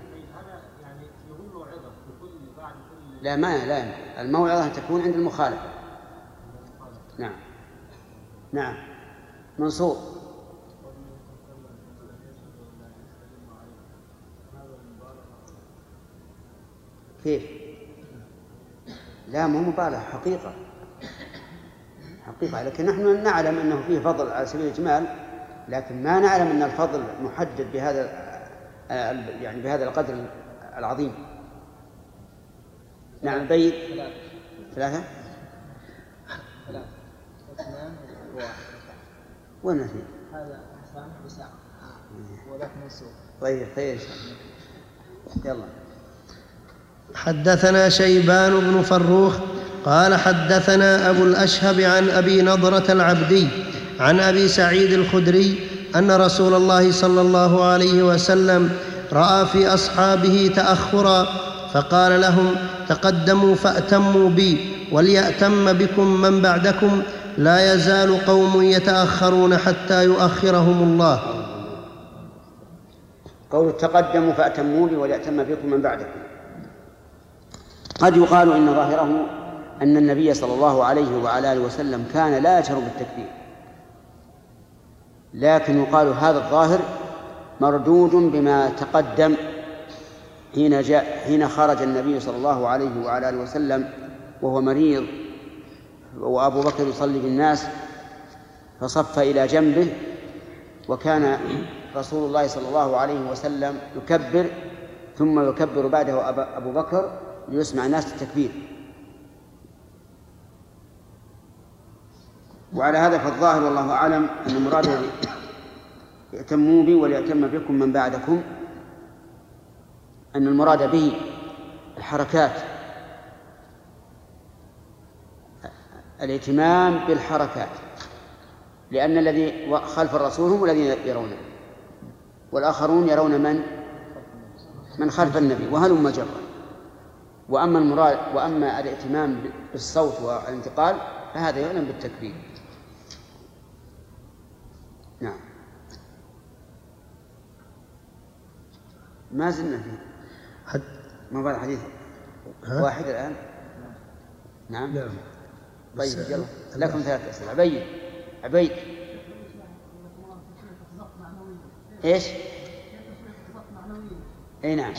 لا ما لا الموعظة تكون عند المخالف. نعم نعم منصور. كيف؟ لا مو مبالغة، حقيقة حقيقة. لكن نحن نعلم أنه فيه فضل على سبيل الإجمال، لكن ما نعلم أن الفضل محدد بهذا يعني بهذا القدر العظيم. نعم بيت ثلاثة ثلاثة اثنان وواحد. وين اثنين؟ هذا حسان بساعة وذاك منصور. طيب خير يلا. حدثنا شيبان بن فروخ قال حدثنا أبو الأشهب عن أبي نضرة العبدي عن أبي سعيد الخدري أن رسول الله صلى الله عليه وسلم رأى في أصحابه تأخرا فقال لهم: تقدموا فأتموا بي وليأتم بكم من بعدكم، لا يزال قوم يتأخرون حتى يؤخرهم الله. قول تقدموا فأتموا بي وليأتم بكم من بعدكم، قد يقال إن ظاهره أن النبي صلى الله عليه وعلى آله وسلم كان لا يجهر بالتكبير، لكن يقال هذا الظاهر مردود بما تقدم حين جاء حين خرج النبي صلى الله عليه وعلى آله وسلم وهو مريض وأبو بكر يصلي بالناس فصف إلى جنبه، وكان رسول الله صلى الله عليه وسلم يكبر ثم يكبر بعده أبو بكر ليسمع الناس التكبير. وعلى هذا فالظاهر والله أعلم أن المراد يأتموا بي وليأتم بكم من بعدكم، أن المراد به الحركات، الائتمام بالحركات، لأن الذي خلف الرسول هم الذين يرونه، والآخرون يرون من من خلف النبي وهلم جرا. وأما المراد وأما الائتمام بالصوت والانتقال فهذا يعلم بالتكبير. نعم. ما زلنا فيه حد ما بعد حديث واحد الآن. نعم نعم. طيب يلا لكم ثلاث أسئلة. عبيد عبيد إيش؟ أي نعم.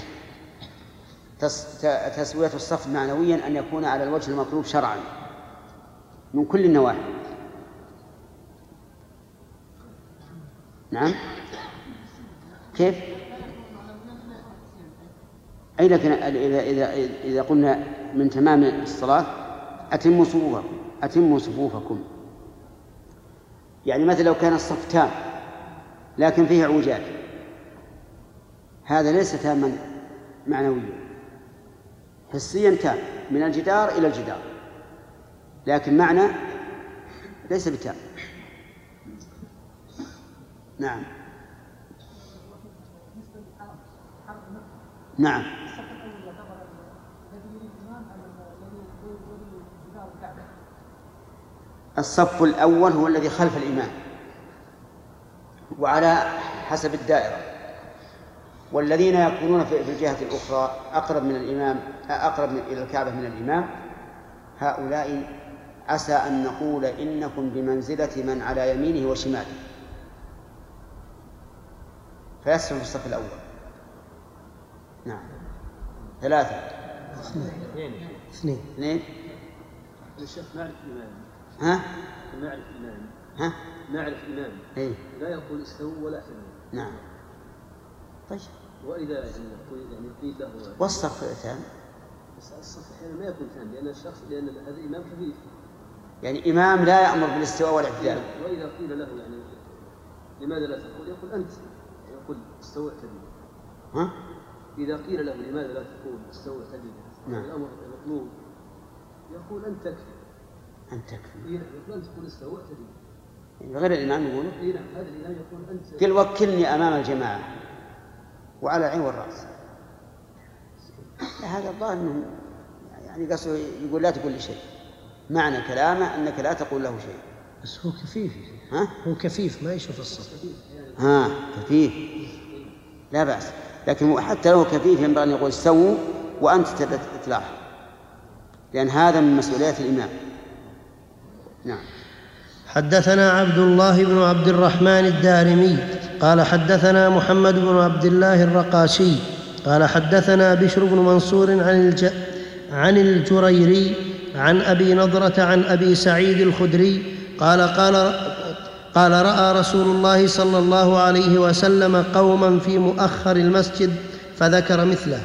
تسوية الصف معنويا أن يكون على الوجه المطلوب شرعا من كل النواحي. نعم. كيف؟ أي لكن إذا إذا إذا قلنا من تمام الصلاة أتموا صفوفكم أتموا صفوفكم، يعني مثلا لو كان الصف تام لكن فيه اعوجاج هذا ليس تاما معنويا، حسيا تام من الجدار إلى الجدار، لكن معنى ليس بتام. نعم نعم. الصف الأول هو الذي خلف الإمام وعلى حسب الدائرة، والذين يكونون في الجهة الأخرى أقرب من الإمام أقرب إلى الكعبة من الإمام هؤلاء عسى أن نقول إنكم بمنزلة من على يمينه وشماله، فيسهم في الصف الأول. نعم. ثلاثة اثنين اثنين. الشيخ نعرف الإمام. ها؟ نعرف الإمام. ها؟ نعرف الإمام. إيه؟ لا يقول استووا ولا اعتدلوا. نعم. طيب. وإذا يعني يعني قيل له والصف تام. الصف أحيانا ما يكون تام لأن الشخص لأن هذا الإمام خفيف. يعني إمام لا يأمر بالاستواء والاعتدال. وإذا قيل له يعني لماذا لا تقول يقول أنت يقول استووا اعتدلوا. ها؟ إذا قيل له لماذا لا تقول استووا اعتدلوا؟ نعم. الأمر مطلوب يقول أنت تكفي. أنت تكفي. يقول أنت تقول استووا اعتدلوا. يعني غير الإمام يقول. إيه نعم هذا الإمام يقول أنت. قل وكلني أمام الجماعة وعلى العين والرأس. هذا الظاهر أنه يعني قصده يقول لا تقول لي شيء، معنى كلامه أنك لا تقول له شيء. بس هو كفيف. ها؟ هو كفيف ما يشوف الصف. ها كفيف لا بأس، لكن حتى لو كفيف ينبغي أن يقول استووا وأنت تلاحظ، لأن هذا من مسؤوليات الإمام. نعم. حدثنا عبد الله بن عبد الرحمن الدارمي قال حدثنا محمد بن عبد الله الرقاشي قال حدثنا بشر بن منصور عن الج... عن الجريري عن أبي نضرة عن أبي سعيد الخدري قال قال قال رأى رسول الله صلى الله عليه وسلم قوما في مؤخر المسجد فذكر مثله.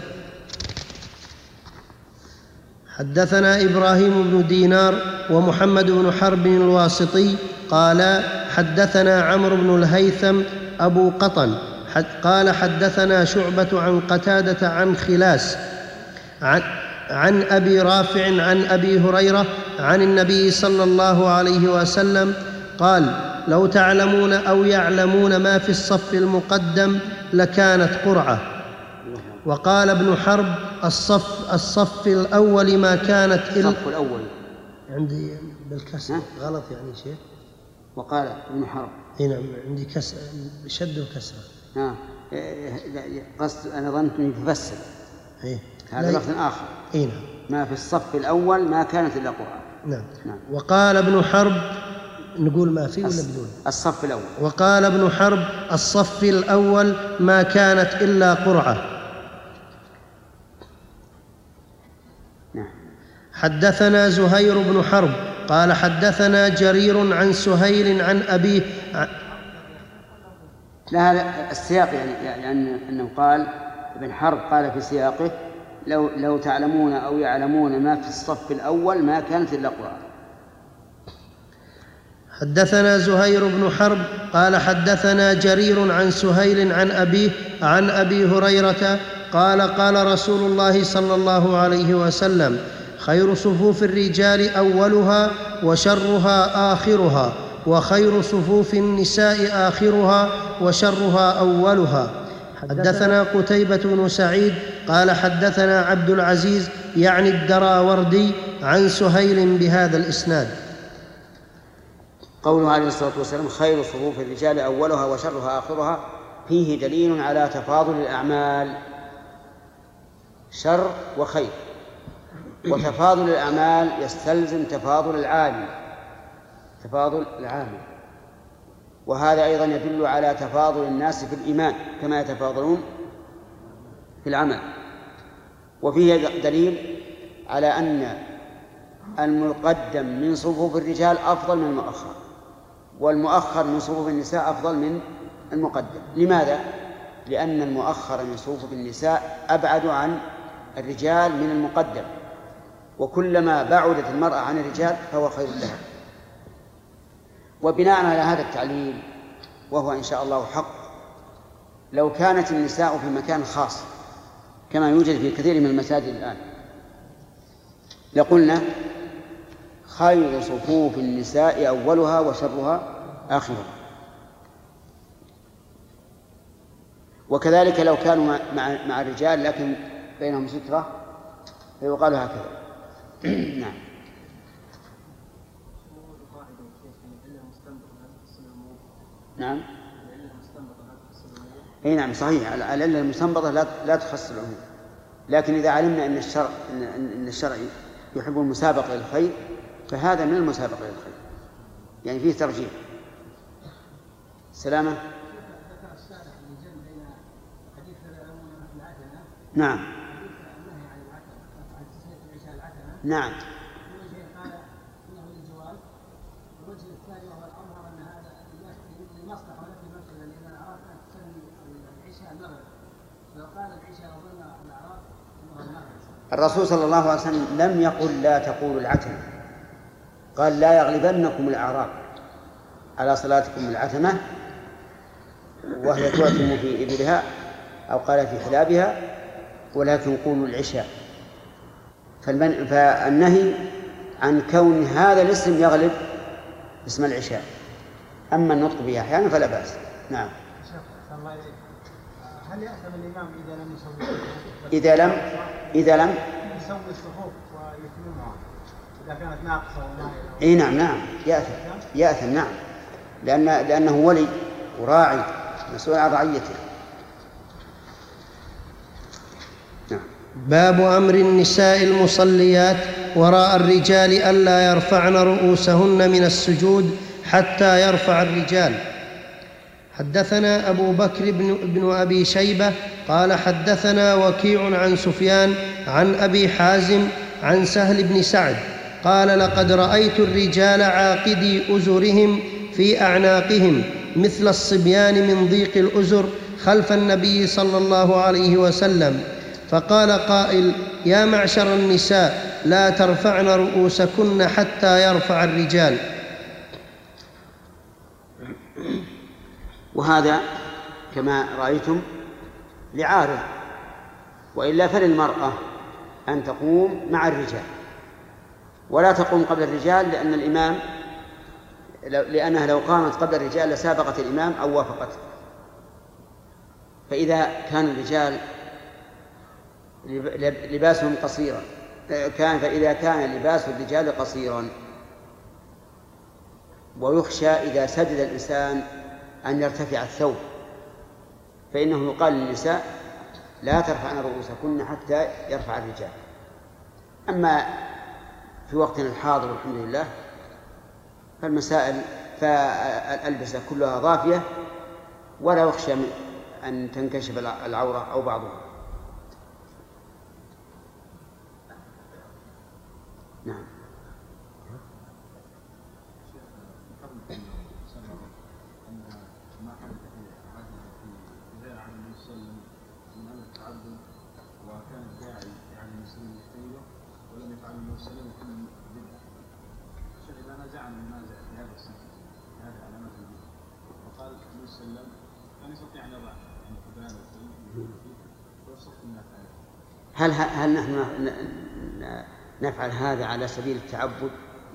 حدثنا إبراهيم بن دينار ومحمد بن حرب الواسطي قال حدثنا عمرو بن الهيثم أبو قطن قال حدثنا شعبة عن قتادة عن خلاس عن, عن أبي رافع عن أبي هريرة عن النبي صلى الله عليه وسلم قال لو تعلمون أو يعلمون ما في الصف المقدم لكانت قرعة. وقال ابن حرب الصف الصف الأول ما كانت إلا الصف الأول عندي بالكسر غلط يعني شيء. وقال ابن حرب هنا عندي كسر شد وكسرة. ها قصد أنا ظننت أني تفسر. إيه هذا لفظ آخر. إيه نعم. ما في الصف الأول ما كانت إلا قرعة. نعم. نعم. وقال ابن حرب نقول ما في ولا بدون؟ الصف الأول. وقال ابن حرب الصف الأول ما كانت إلا قرعة. نعم. حدثنا زهير بن حرب قال حدثنا جرير عن سهيل عن أبيه. لا هذا السياق يعني, يعني أنه قال ابن حرب قال في سياقه لو, لو تعلمون أو يعلمون ما في الصف الأول ما كانت إلا قرعة. حدثنا زهير بن حرب قال حدثنا جرير عن سهيل عن أبيه عن أبي هريرة قال قال رسول الله صلى الله عليه وسلم خير صفوف الرجال أولها وشرها آخرها وخير صفوف النساء آخرها وشرها أولها. حدثنا قتيبة بن سعيد قال حدثنا عبد العزيز يعني الدراوردي عن سهيل بهذا الإسناد. قوله عليه الصلاة والسلام خير صفوف الرجال أولها وشرها آخرها فيه دليل على تفاضل الأعمال، شر وخير، وتفاضل الأعمال يستلزم تفاضل العامل تفاضل العامل وهذا أيضا يدل على تفاضل الناس في الإيمان كما يتفاضلون في العمل. وفيه دليل على أن المقدم من صفوف الرجال أفضل من المؤخر، والمؤخر من صفوف النساء أفضل من المقدم. لماذا؟ لأن المؤخر من صفوف النساء أبعد عن الرجال من المقدم، وكلما بعدت المرأة عن الرجال فهو خير لها. وبناء على هذا التعليل وهو إن شاء الله حق، لو كانت النساء في مكان خاص كما يوجد في كثير من المساجد الآن لقلنا خير صفوف النساء أولها وشرها آخرها. وكذلك لو كانوا مع, مع الرجال لكن بينهم سترة فيقال هكذا. نعم. نعم. اي نعم صحيح، العلة المستنبطة لا لا تخص العموم، لكن إذا علمنا أن الشرع أن الشرع يحب المسابقة للخير فهذا من المسابقة للخير، يعني فيه ترجيح. سلامة. نعم. نعم. الرسول صلى الله عليه وسلم لم يقل لا تقولوا العتمة، قال لا يغلبنكم الأعراب على صلاتكم العتمة وهي تعتم في إبلها أو قال في حلابها، ولكن قولوا العشاء. فالنهي عن كون هذا الاسم يغلب اسم العشاء، أما النطق به أحيانا فلا بأس. نعم. هل يأثم الإمام إذا لم يسوي إذا لم إذا لم يسوي الصفوف ويتممها إذا كانت ناقصة وما إيه نعم نعم يأثم يأثم نعم، لأن لأنه ولي وراعي مسؤول عن رعيته. نعم. باب أمر النساء المصليات وراء الرجال ألا يرفعن رؤوسهن من السجود حتى يرفع الرجال. حدثنا أبو بكر بن, بن أبي شيبة قال حدثنا وكيع عن سفيان عن أبي حازم عن سهل بن سعد قال لقد رأيت الرجال عاقدي أزرهم في أعناقهم مثل الصبيان من ضيق الأزر خلف النبي صلى الله عليه وسلم، فقال قائل يا معشر النساء لا ترفعن رؤوسكن حتى يرفع الرجال. وهذا كما رأيتم لعارض، وإلا فللمرأة أن تقوم مع الرجال ولا تقوم قبل الرجال، لأن الإمام لأنها لو قامت قبل الرجال لسابقت الإمام أو وافقته. فإذا كان الرجال لباسهم قصيرا كان فإذا كان لباس الرجال قصيرا ويخشى إذا سجد الإنسان أن يرتفع الثوب فإنه يقال للنساء لا ترفعن رؤوسكن حتى يرفع الرجال. أما في وقتنا الحاضر والحمد لله فالمسائل فالألبسة كلها ضافية ولا يخشى أن تنكشف العورة أو بعضها. نعم. وكان الداعي يعني المسلمين يحتمله ولم يفعل المرسلين وكل بدعة. الشيخ إذا نازعنا المنازع في هذا السنة في هذه العلامات البدعة وقال النبي صلى الله عليه وسلم كان يستطيع أن يضع القبال ويصف الناس عليه. هل هل نحن نفعل هذا على سبيل التعبد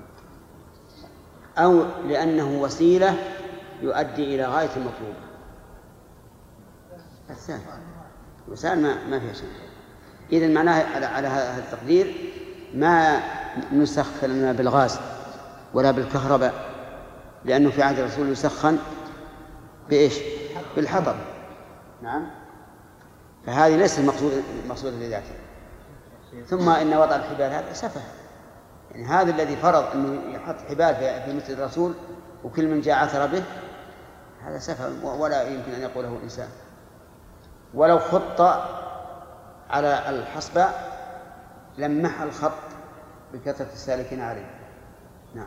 أو لأنه وسيلة يؤدي إلى غاية المطلوبة؟ الثاني وسائل ما ما فيها شيء. إذن معناه على, على هذا التقدير ما نسخن بالغاز ولا بالكهرباء، لأنه في عهد الرسول يسخن بإيش؟ بالحطب. نعم. فهذه ليست المقصود المقصود لذاته. ثم إن وضع الحبال هذا سفه، يعني هذا الذي فرض أنه يحط حبال في مثل الرسول وكل من جاء عثر به، هذا سفه ولا يمكن أن يقوله إنسان. ولو خط على الحصباء لمح الخط بكثرة السالكين عليه. نعم.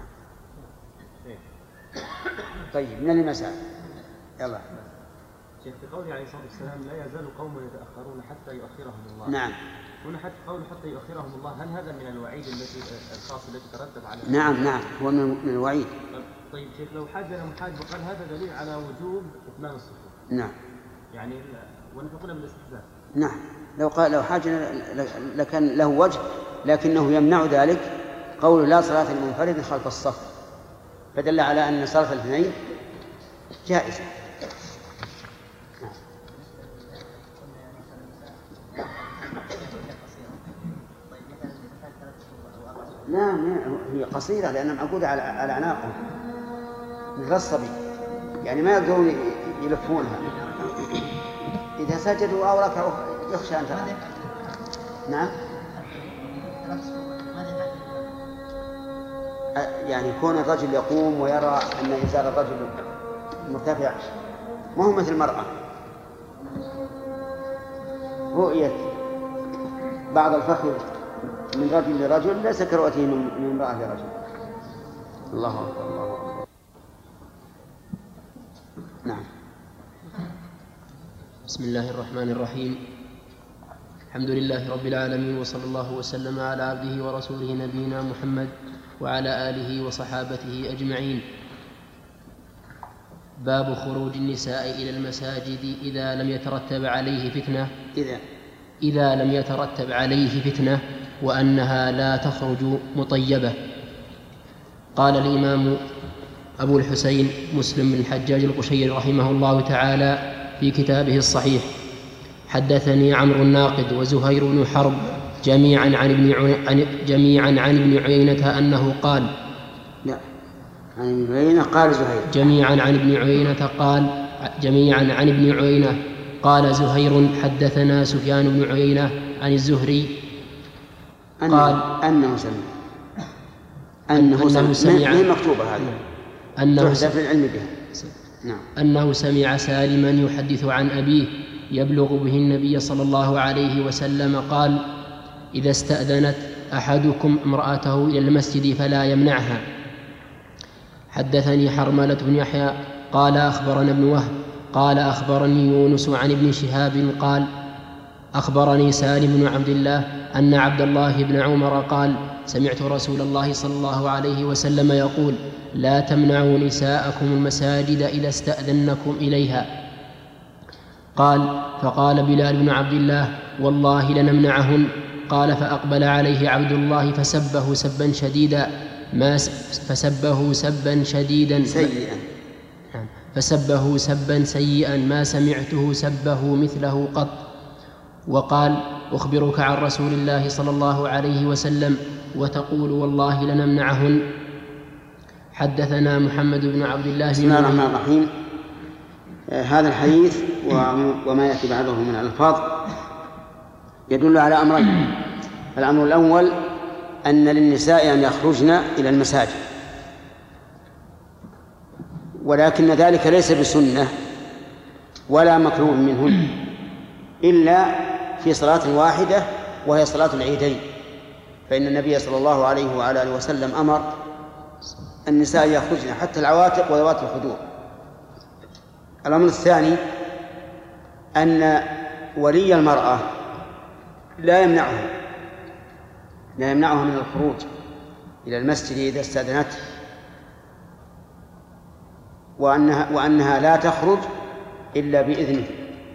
طيب من المساء يلا. شيخ في قوله عليه الصلاة والسلام لا يزال قوم يتأخرون حتى يؤخرهم الله. نعم. هنا حتى قول حتى يؤخرهم الله، هل هذا من الوعيد التي الخاص التي ترتب على؟ نعم نعم هو من الوعيد. طيب شيخ لو حاجنا محاج وقال هذا دليل على وجوب إتمام الصفوف. نعم. يعني ونحن قلنا من الاستحباب. نعم لو قال لو حاجنا لكان له وجه، لكنه يمنع ذلك قول لا صلاة لمنفرد خلف الصف، فدل على أن صلاة الاثنين جائزة. لا هي قصيرة لأنها معقودة على على أعناقهم مثل الصبي، يعني ما يقدرون يلفونها. إذا سجدوا أو ركعوا يخشى أن ترى. نعم. يعني كون الرجل يقوم ويرى أن إزار الرجل مرتفع ما هو مثل المرأة، رؤية بعض الفخذ من رجل لرجل ليس كرؤيته من امرأة لرجل. الله أكبر الله أكبر. نعم. بسم الله الرحمن الرحيم. الحمد لله رب العالمين، وصلى الله وسلم على عبده ورسوله نبينا محمد وعلى آله وصحابته أجمعين. باب خروج النساء إلى المساجد إذا لم يترتب عليه فتنة إذا إذا لم يترتب عليه فتنة وأنها لا تخرج مطيبة. قال الإمام أبو الحسين مسلم بن الحجاج القشيري رحمه الله تعالى في كتابه الصحيح: حدثني عمرو الناقد وزهير بن حرب جميعا عن ابن عن جميعا عن ابن عيينة أنه قال لا عن ابن عيينة قال زهير جميعا عن ابن عيينة قال جميعا عن ابن عيينة قال زهير حدثنا سفيان بن عيينة عن الزهري قال أنه سمع أنه سمع, سمع من مكتوبة هذه أنه تحدث العلم بها. نعم. أنه سمع سالما يحدث عن أبيه يبلغ به النبي صلى الله عليه وسلم قال: إذا استأذنت أحدكم امرأته إلى المسجد فلا يمنعها. حدثني حرملة بن يحيى قال أخبرنا ابن وهب قال أخبرني يونس عن ابن شهاب قال أخبرني سالم بن عبد الله أن عبد الله بن عمر قال: سمعت رسول الله صلى الله عليه وسلم يقول: لا تمنعوا نساءكم المساجد إذا استأذنكم إليها. قال: فقال بلال بن عبد الله: والله لنمنعهن. قال: فأقبل عليه عبد الله فسبه سبا شديدا ما فسبه سبا شديدا سيئا فسبه سبا سيئا ما سمعته سبه مثله قط. وقال: أخبرك عن رسول الله صلى الله عليه وسلم وتقول والله لنمنعهن. حدثنا محمد بن عبد الله. بسم الله الرحمن الرحيم. هذا الحديث وما يأتي بعده من الألفاظ يدل على أمرين. الأمر الأول أن للنساء أن يخرجن إلى المساجد، ولكن ذلك ليس بسنة ولا مكروه منهن إلا في صلاة واحدة وهي صلاة العيدين، فإن النبي صلى الله عليه وعلى آله وسلم أمر النساء يخرجن حتى العواتق وذوات الخدور. الأمر الثاني أن ولي المرأة لا يمنعها لا يمنعها من الخروج إلى المسجد إذا استأذنته، وأنها, وأنها لا تخرج إلا بإذنه.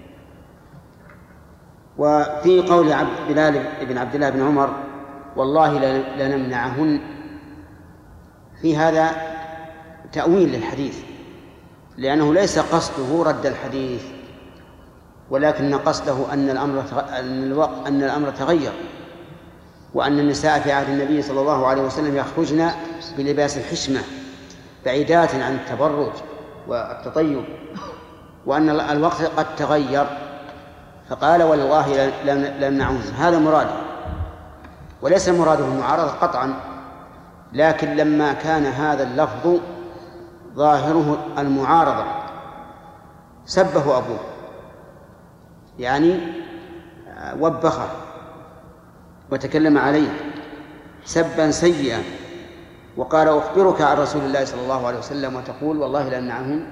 وفي قول عبد بلال بن عبد الله بن عمر والله لنمنعهن، في هذا تأويل للحديث، لأنه ليس قصده رد الحديث، ولكن قصده أن الأمر أن الوقت أن الأمر تغير، وأن النساء في عهد النبي صلى الله عليه وسلم يخرجن بلباس الحشمة بعيدات عن التبرج والتطيب، وأن الوقت قد تغير، فقال والله لنمنعهن. هذا مراده، وليس مراده المعارضة قطعا، لكن لما كان هذا اللفظ ظاهره المعارضة سبه أبوه، يعني وبخه وتكلم عليه سبا سيئا، وقال أخبرك عن رسول الله صلى الله عليه وسلم وتقول والله لأمنعهن،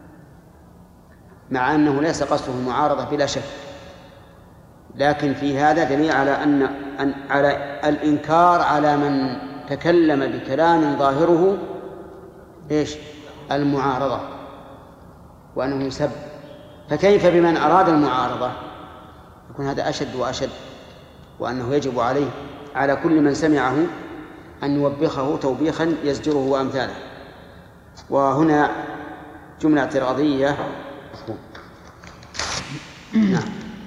مع أنه ليس قصده المعارضة بلا شك، لكن في هذا دليل على أن, أن على الإنكار على من تكلم بكلام ظاهره إيش المعارضة وأنه يسب، فكيف بمن أراد المعارضة؟ يكون هذا أشد وأشد، وأنه يجب عليه على كل من سمعه أن يوبخه توبيخا يزجره وأمثاله. وهنا جملة اعتراضية. نعم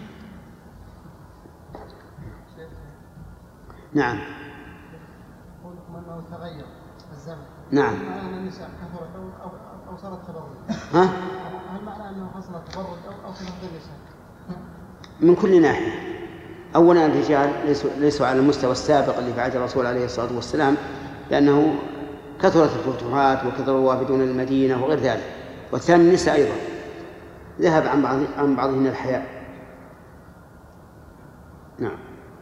نعم قولكم أنه تغير الزمن، نعم. هل معنى أن النساء كثرت أو, أو, أو صارت تبرج؟ ها؟ هل معنى أنه حصل تبرج أو أو في لفظ النساء؟ من كل ناحية. أولا الرجال ليسوا, ليسوا على المستوى السابق اللي في عهد الرسول عليه الصلاة والسلام، لأنه كثرت الفتوحات وكثر الوافدون المدينة وغير ذلك. والثاني النساء أيضا ذهب عن بعض عن بعضهن الحياء. نعم.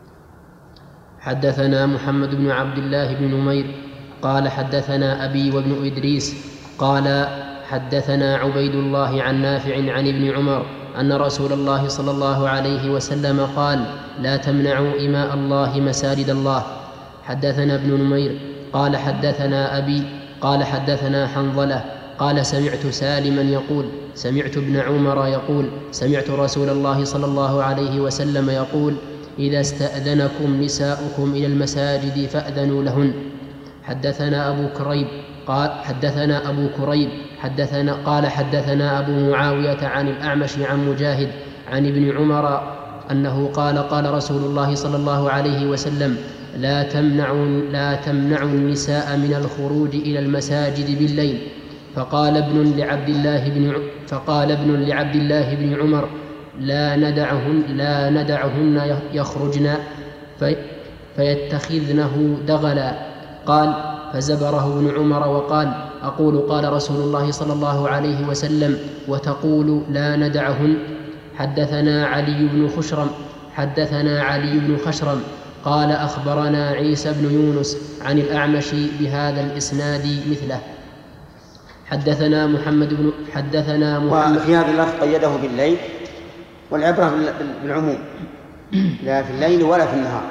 حدثنا محمد بن عبد الله بن نمير قال حدثنا أبي وابن إدريس قال حدثنا عبيد الله عن نافع عن ابن عمر أن رسول الله صلى الله عليه وسلم قال لا تمنعوا إماء الله مساجد الله. حدثنا ابن نمير قال حدثنا أبي قال حدثنا حنظلة قال سمعت سالما يقول سمعت ابن عمر يقول سمعت رسول الله صلى الله عليه وسلم يقول إذا استأذنكم نساؤكم إلى المساجد فأذنوا لهن. حدثنا أبو كريب قال حدثنا أبو كريب حدثنا قال حدثنا أبو معاوية عن الأعمش عن مجاهد عن ابن عمر أنه قال قال رسول الله صلى الله عليه وسلم لا تمنعوا لا تمنعوا النساء من الخروج إلى المساجد بالليل. فقال ابن لعبد الله بن فقال ابن لعبد الله بن عمر لا ندعهن لا ندعهن يخرجن في فيتخذنه دغلا. قال فزبره ابن عمر وقال أقول قال رسول الله صلى الله عليه وسلم وتقول لا ندعهن. حدثنا علي بن خشرم حدثنا علي بن خشرم قال أخبرنا عيسى بن يونس عن الأعمش بهذا الإسناد مثله. حدثنا محمد بن حدثنا محمد وفي هذا اللفظ قيده بالليل، والعبرة بالعموم لا في الليل ولا في النهار،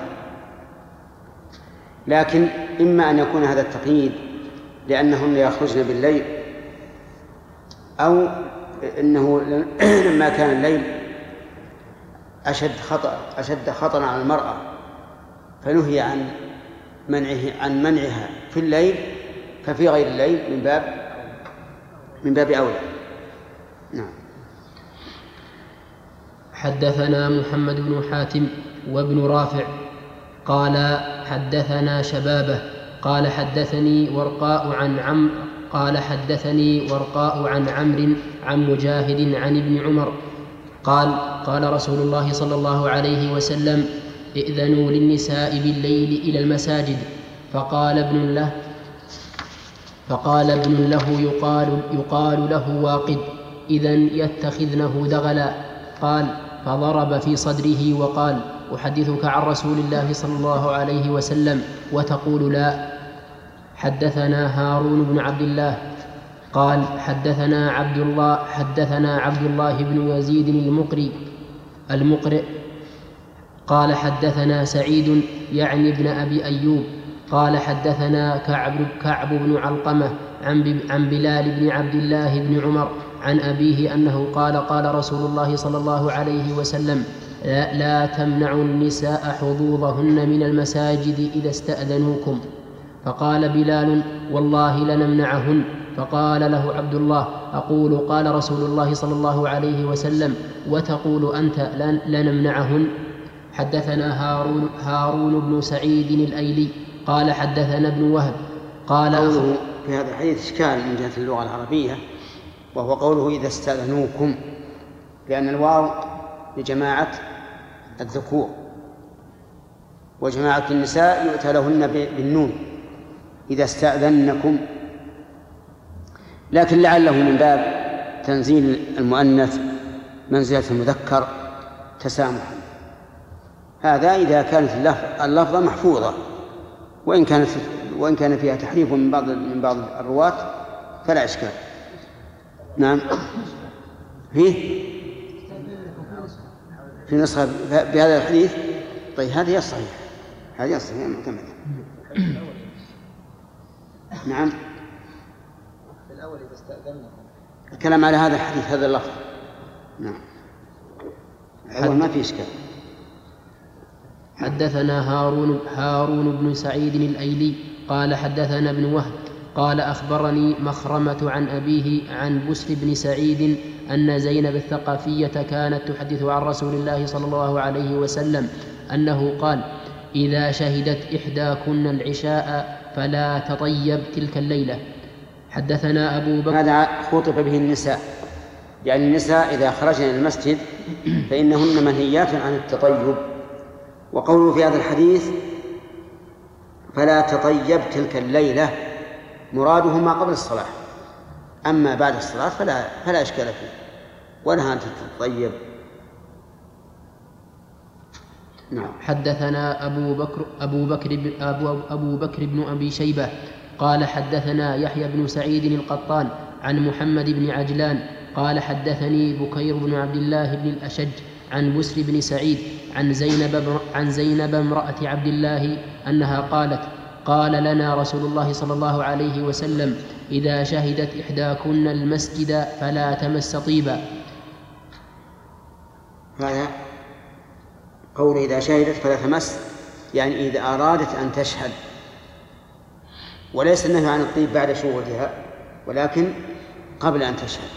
لكن إما أن يكون هذا التقييد لأنهن يخرجن بالليل، أو إنه لما كان الليل أشد خطأ أشد خطرا على المرأة فنهي عن منعه عن منعها في الليل، ففي غير الليل من باب من باب أولى. نعم. حدثنا محمد بن حاتم وابن رافع قال حدثنا شبابه قال حدثني ورقاء عن عم قال حدثني ورقاء عن عمرو عن مجاهد عن ابن عمر قال قال رسول الله صلى الله عليه وسلم ائذنوا للنساء بالليل إلى المساجد. فقال ابن له فقال ابن له يقال, يقال له واقد إذن يتخذنه دغلا. قال فضرب في صدره وقال أحدثك عن رسول الله صلى الله عليه وسلم وتقول لا. حدثنا هارون بن عبد الله قال حدثنا عبد الله حدثنا عبد الله بن يزيد المقري المقرئ قال حدثنا سعيد يعني ابن أبي أيوب قال حدثنا كعب, كعب بن علقمة عن, عن بلال بن عبد الله بن عمر عن أبيه أنه قال قال رسول الله صلى الله عليه وسلم لا, لا تمنعوا النساء حظوظهن من المساجد إذا استأذنوكم. فقال بلال والله لنمنعهن. فقال له عبد الله أقول قال رسول الله صلى الله عليه وسلم وتقول أنت لنمنعهن. حدثنا هارون, هارون بن سعيد الأيلي قال حدثنا ابن وهب قال قوله في هذا الحديث إشكال من جهة اللغة العربية، وهو قوله إذا استأذنوكم، لأن الواو لجماعة الذكور وجماعة النساء يؤتى لهن بالنون إذا استأذنكم، لكن لعله من باب تنزيل المؤنث منزلة المذكر تسامحا. هذا إذا كانت اللفظة محفوظة، وإن كانت وإن كان فيها تحريف من بعض من بعض الرواة فلا إشكال. نعم فيه في نسخة بهذا الحديث. طيب هذه هي الصحيح، هذه الصحيح معتمدة. نعم في الأول إذا استأذنكم الكلام على هذا الحديث هذا اللفظ. نعم أول ما في إشكال. حدثنا هارون, هارون بن سعيد الأيلي قال حدثنا ابن وهب قال أخبرني مخرمة عن أبيه عن بسر بن سعيد أن زينب الثقفية كانت تحدث عن رسول الله صلى الله عليه وسلم أنه قال إذا شهدت إحداكن العشاء فلا تطيب تلك الليلة. حدثنا أبو بكر. هذا خطب به النساء، يعني النساء إذا خرجن إلى المسجد فإنهن منهيات عن التطيب. وقوله في هذا الحديث فلا تطيب تلك الليلة مراده ما قبل الصلاة، أما بعد الصلاة فلا, فلا إشكال فيه ولها أن تتطيب. نعم. حدثنا أبو بكر, أبو, بكر أبو, أبو بكر بن أبي شيبة قال حدثنا يحيى بن سعيد القطان عن محمد بن عجلان قال حدثني بكير بن عبد الله بن الأشج عن بسر بن سعيد عن زينب, عن زينب امرأة عبد الله أنها قالت قال لنا رسول الله صلى الله عليه وسلم إذا شهدت إحداكن المسجد فلا تمس طيبا. هذا قول إذا شهدت فلا تمس، يعني إذا أرادت أن تشهد، وليس النهي عن الطيب بعد شهودها ولكن قبل أن تشهد.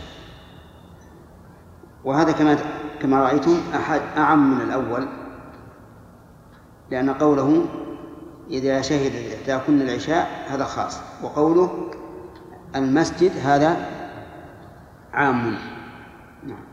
وهذا كما كما رأيتم أحد أعم من الأول، لأن قوله إذا شهد إحداكن العشاء هذا خاص، وقوله المسجد هذا عام. نعم.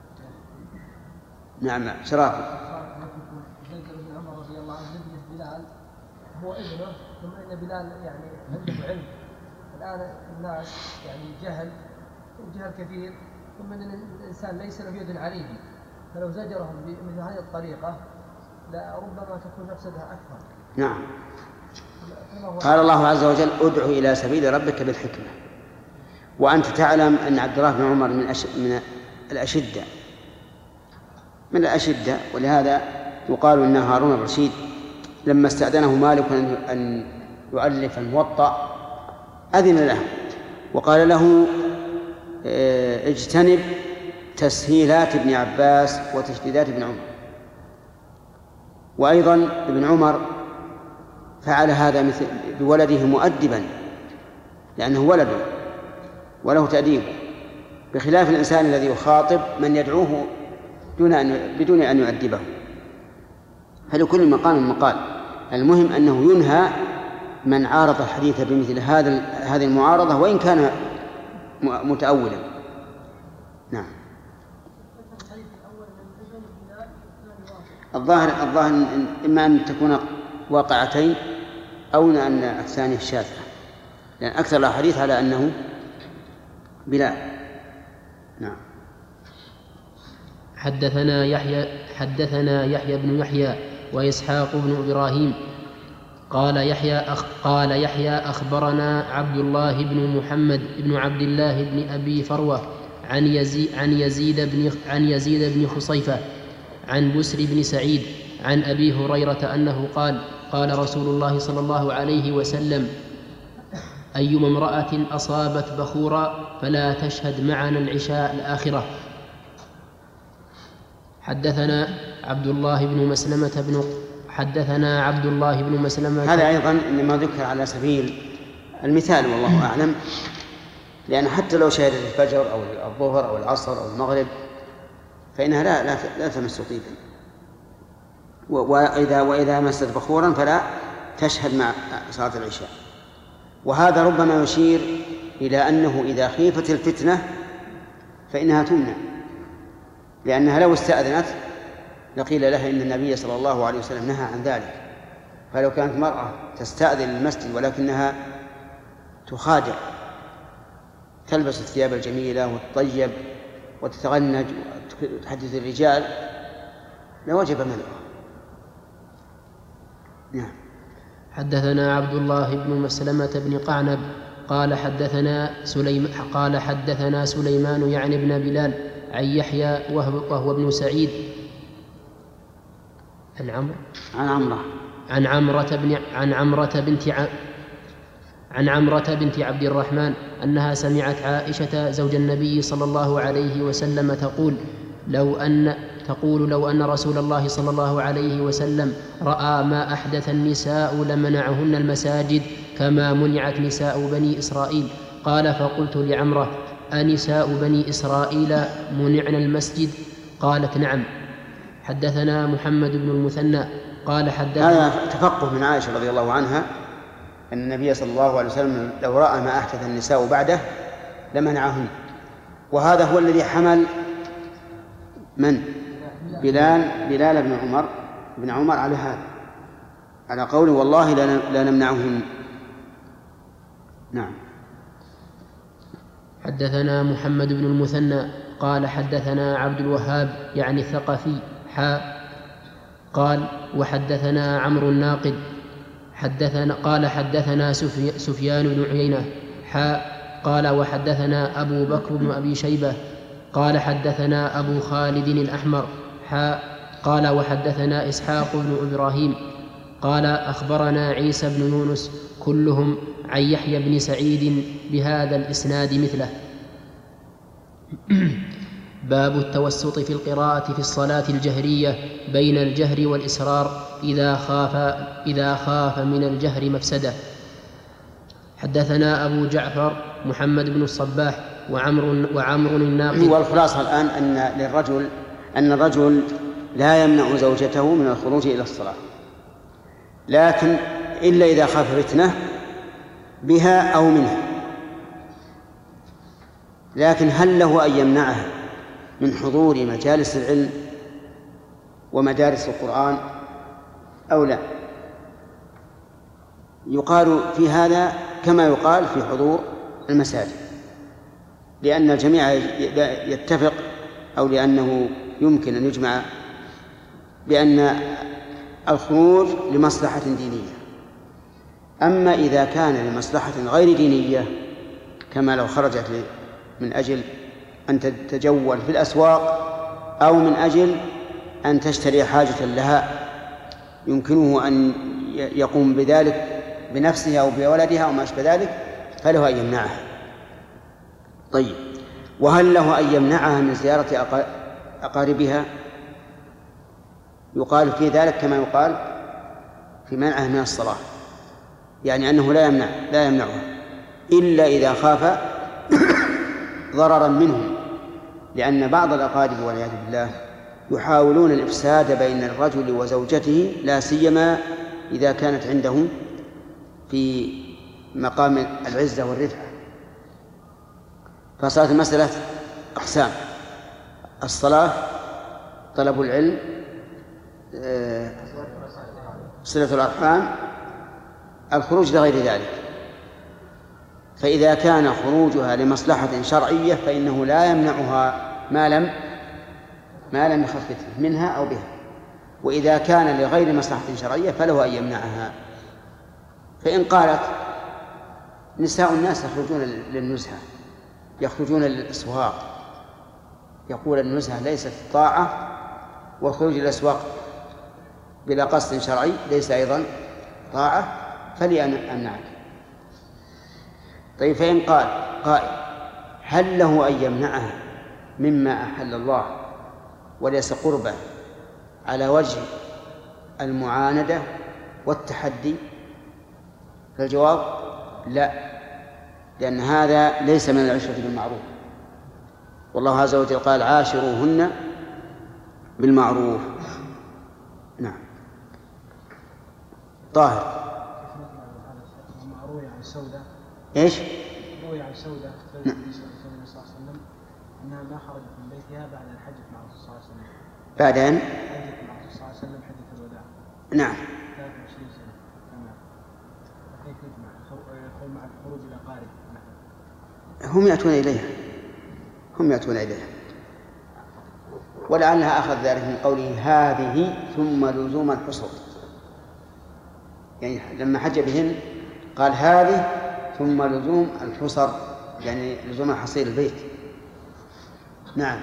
نعم شرافي. زيد بن عمر رضي الله عنه ابن بلال هو ابنه، ثم إن بلال يعني عنده علم. الآن الناس يعني جهل وجهل كثير، ثم إن الإنسان ليس له يد عليه، فلو زجرهم بمثل هذه الطريقة لربما تكون مفسدها أكثر. نعم. قال الله عز وجل ادع إلى سبيل ربك بالحكمة. وأنت تعلم أن عبد الله بن عمر من, أش... من الأشدة من الأشدة ولهذا يقال إن هارون الرشيد لما استأذنه مالك أن يؤلف الموطأ أذن له وقال له اجتنب تسهيلات ابن عباس وتشديدات ابن عمر. وأيضا ابن عمر فعل هذا مثل بولده مؤدبا لأنه ولد وله تأديب، بخلاف الإنسان الذي يخاطب من يدعوه دون أن بدون أن يؤدبه. فلكل مقام مقال. المهم أنه ينهى من عارض الحديث بمثل هذا هذه المعارضة وإن كان متأولا. نعم. الظاهر الظاهر إما أن تكون واقعتين أو أن الثانية شاذة. لأن أكثر الأحاديث على أنه بلال. نعم. حدثنا يحيى حدثنا يحيى بن يحيى وإسحاق بن إبراهيم قال يحيى أخ قال يحيى أخبرنا عبد الله بن محمد بن عبد الله بن أبي فروة عن يزيد عن يزيد بن عن يزيد بن خصيفة عن بسر بن سعيد عن أبي هريرة أنه قال قال رسول الله صلى الله عليه وسلم أيما امرأة أصابت بخورا فلا تشهد معنا العشاء الآخرة. حدثنا عبد الله بن مسلمة بن حدثنا عبد الله بن مسلمة. هذا أيضا إنما ذكر على سبيل المثال والله أعلم، لأن حتى لو شهدت الفجر أو الظهر أو العصر أو المغرب فإنها لا لا, لا تمس طيبا، وإذا وإذا مست بخورا فلا تشهد مع صلاة العشاء. وهذا ربما يشير إلى أنه إذا خيفت الفتنة فإنها تمنع، لأنها لو استأذنت لقيل لها إن النبي صلى الله عليه وسلم نهى عن ذلك. فلو كانت مرأة تستأذن المسجد ولكنها تخادع، تلبس الثياب الجميلة وتطيب وتتغنج وتحدث الرجال لوجب منعها. نعم. حدثنا عبد الله بن مسلمة بن قعنب قال حدثنا سليم قال حدثنا سليمان يعني ابن بلال عن يحيى وهو ابن سعيد عن عمرو عن عمرة عن عمرة بن عن عمرة بنت ع... عن عمرة بنت عبد الرحمن أنها سمعت عائشة زوج النبي صلى الله عليه وسلم تقول لو أن تقول لو أن رسول الله صلى الله عليه وسلم رأى ما أحدث النساء لمنعهن المساجد كما منعت نساء بني إسرائيل. قال فقلت لعمرة أنساء بني إسرائيل منعن المسجد؟ قالت نعم. حدثنا محمد بن المثنى قال حدثنا. هذا تفقه من عائشة رضي الله عنها أن النبي صلى الله عليه وسلم لو رأى ما أحدث النساء بعده لمنعهن، وهذا هو الذي حمل من؟ بلال بلال بن عمر بن عمر على هذا، على قوله والله لا نمنعهن. نعم. حدثنا محمد بن المثنى قال حدثنا عبد الوهاب يعني الثقفي حاء قال وحدثنا عمرو الناقد حدثنا قال حدثنا سفي سفيان بن عيينة حاء قال وحدثنا أبو بكر بن أبي شيبة قال حدثنا أبو خالد الأحمر حاء قال وحدثنا إسحاق بن إبراهيم قال أخبرنا عيسى بن يونس كلهم عن يحيى بن سعيد بهذا الإسناد مثله. باب التوسط في القراءة في الصلاة الجهرية بين الجهر والإسرار إذا خاف إذا خاف من الجهر مفسدة. حدثنا أبو جعفر محمد بن الصباح وعمر وعمر الناقد. والخلاصة الآن أن للرجل أن الرجل لا يمنع زوجته من الخروج إلى الصلاة، لكن إلا إذا خاف فتنة بها أو منها. لكن هل له أن يمنعها من حضور مجالس العلم ومدارس القرآن أو لا؟ يقال في هذا كما يقال في حضور المساجد، لأن الجميع يتفق أو لأنه يمكن أن يجمع بأن الخروج لمصلحة دينية. أما إذا كان لمصلحة غير دينية كما لو خرجت من أجل أن تتجول في الأسواق أو من أجل أن تشتري حاجة لها يمكنه أن يقوم بذلك بنفسها أو بولدها أو ما أشبه ذلك فله أن يمنعها. طيب، وهل له أن يمنعها من زيارة أقاربها؟ يقال في ذلك كما يقال في منعها من الصلاة، يعني أنه لا يمنع لا يمنعها إلا إذا خاف ضررا منهم، لأن بعض الأقارب والعياذ بالله يحاولون الإفساد بين الرجل وزوجته، لا سيما إذا كانت عندهم في مقام العزة والرفعة. فصارت المسألة أقسام: الصلاة، طلب العلم، صلة الأرحام، الخروج لغير ذلك. فإذا كان خروجها لمصلحة شرعية فإنه لا يمنعها ما لم ما لم يخفف منها أو بها، وإذا كان لغير مصلحة شرعية فله أن يمنعها. فإن قالت نساء الناس يخرجون للنزهة، يخرجون للأسواق، يقول النزهة ليست طاعة، والخروج للأسواق بلا قصد شرعي ليس أيضا طاعة، فليمنعك. طيب فإن قال قائل هل له أن يمنعها مما أحل الله وليس قربة على وجه المعاندة والتحدي؟ فالجواب لا، لأن هذا ليس من العشرة بالمعروف، والله عز وجل قال عاشروهن بالمعروف. نعم. طاهر. روي عن سودة ايش؟ روي عن سودة زوج النبي صلى الله عليه وسلم أنها ما خرجت من بيتها بعد أن حجت مع الرسول صلى الله عليه وسلم. بعد أن حجت مع الرسول صلى الله عليه وسلم حجة الوداع. نعم. ثلاثة وعشرين سنة. تمام. كيف يجمع؟ يدخل مع الخروج إلى قارب. هم يأتون إليها هم يأتون إليها ولعلها أخذ ذلك من قوله هذه ثم لزوم الحصر، يعني لما حج بهن قال هذه ثم لزوم الحصر، يعني لزوم حصير البيت. نعم.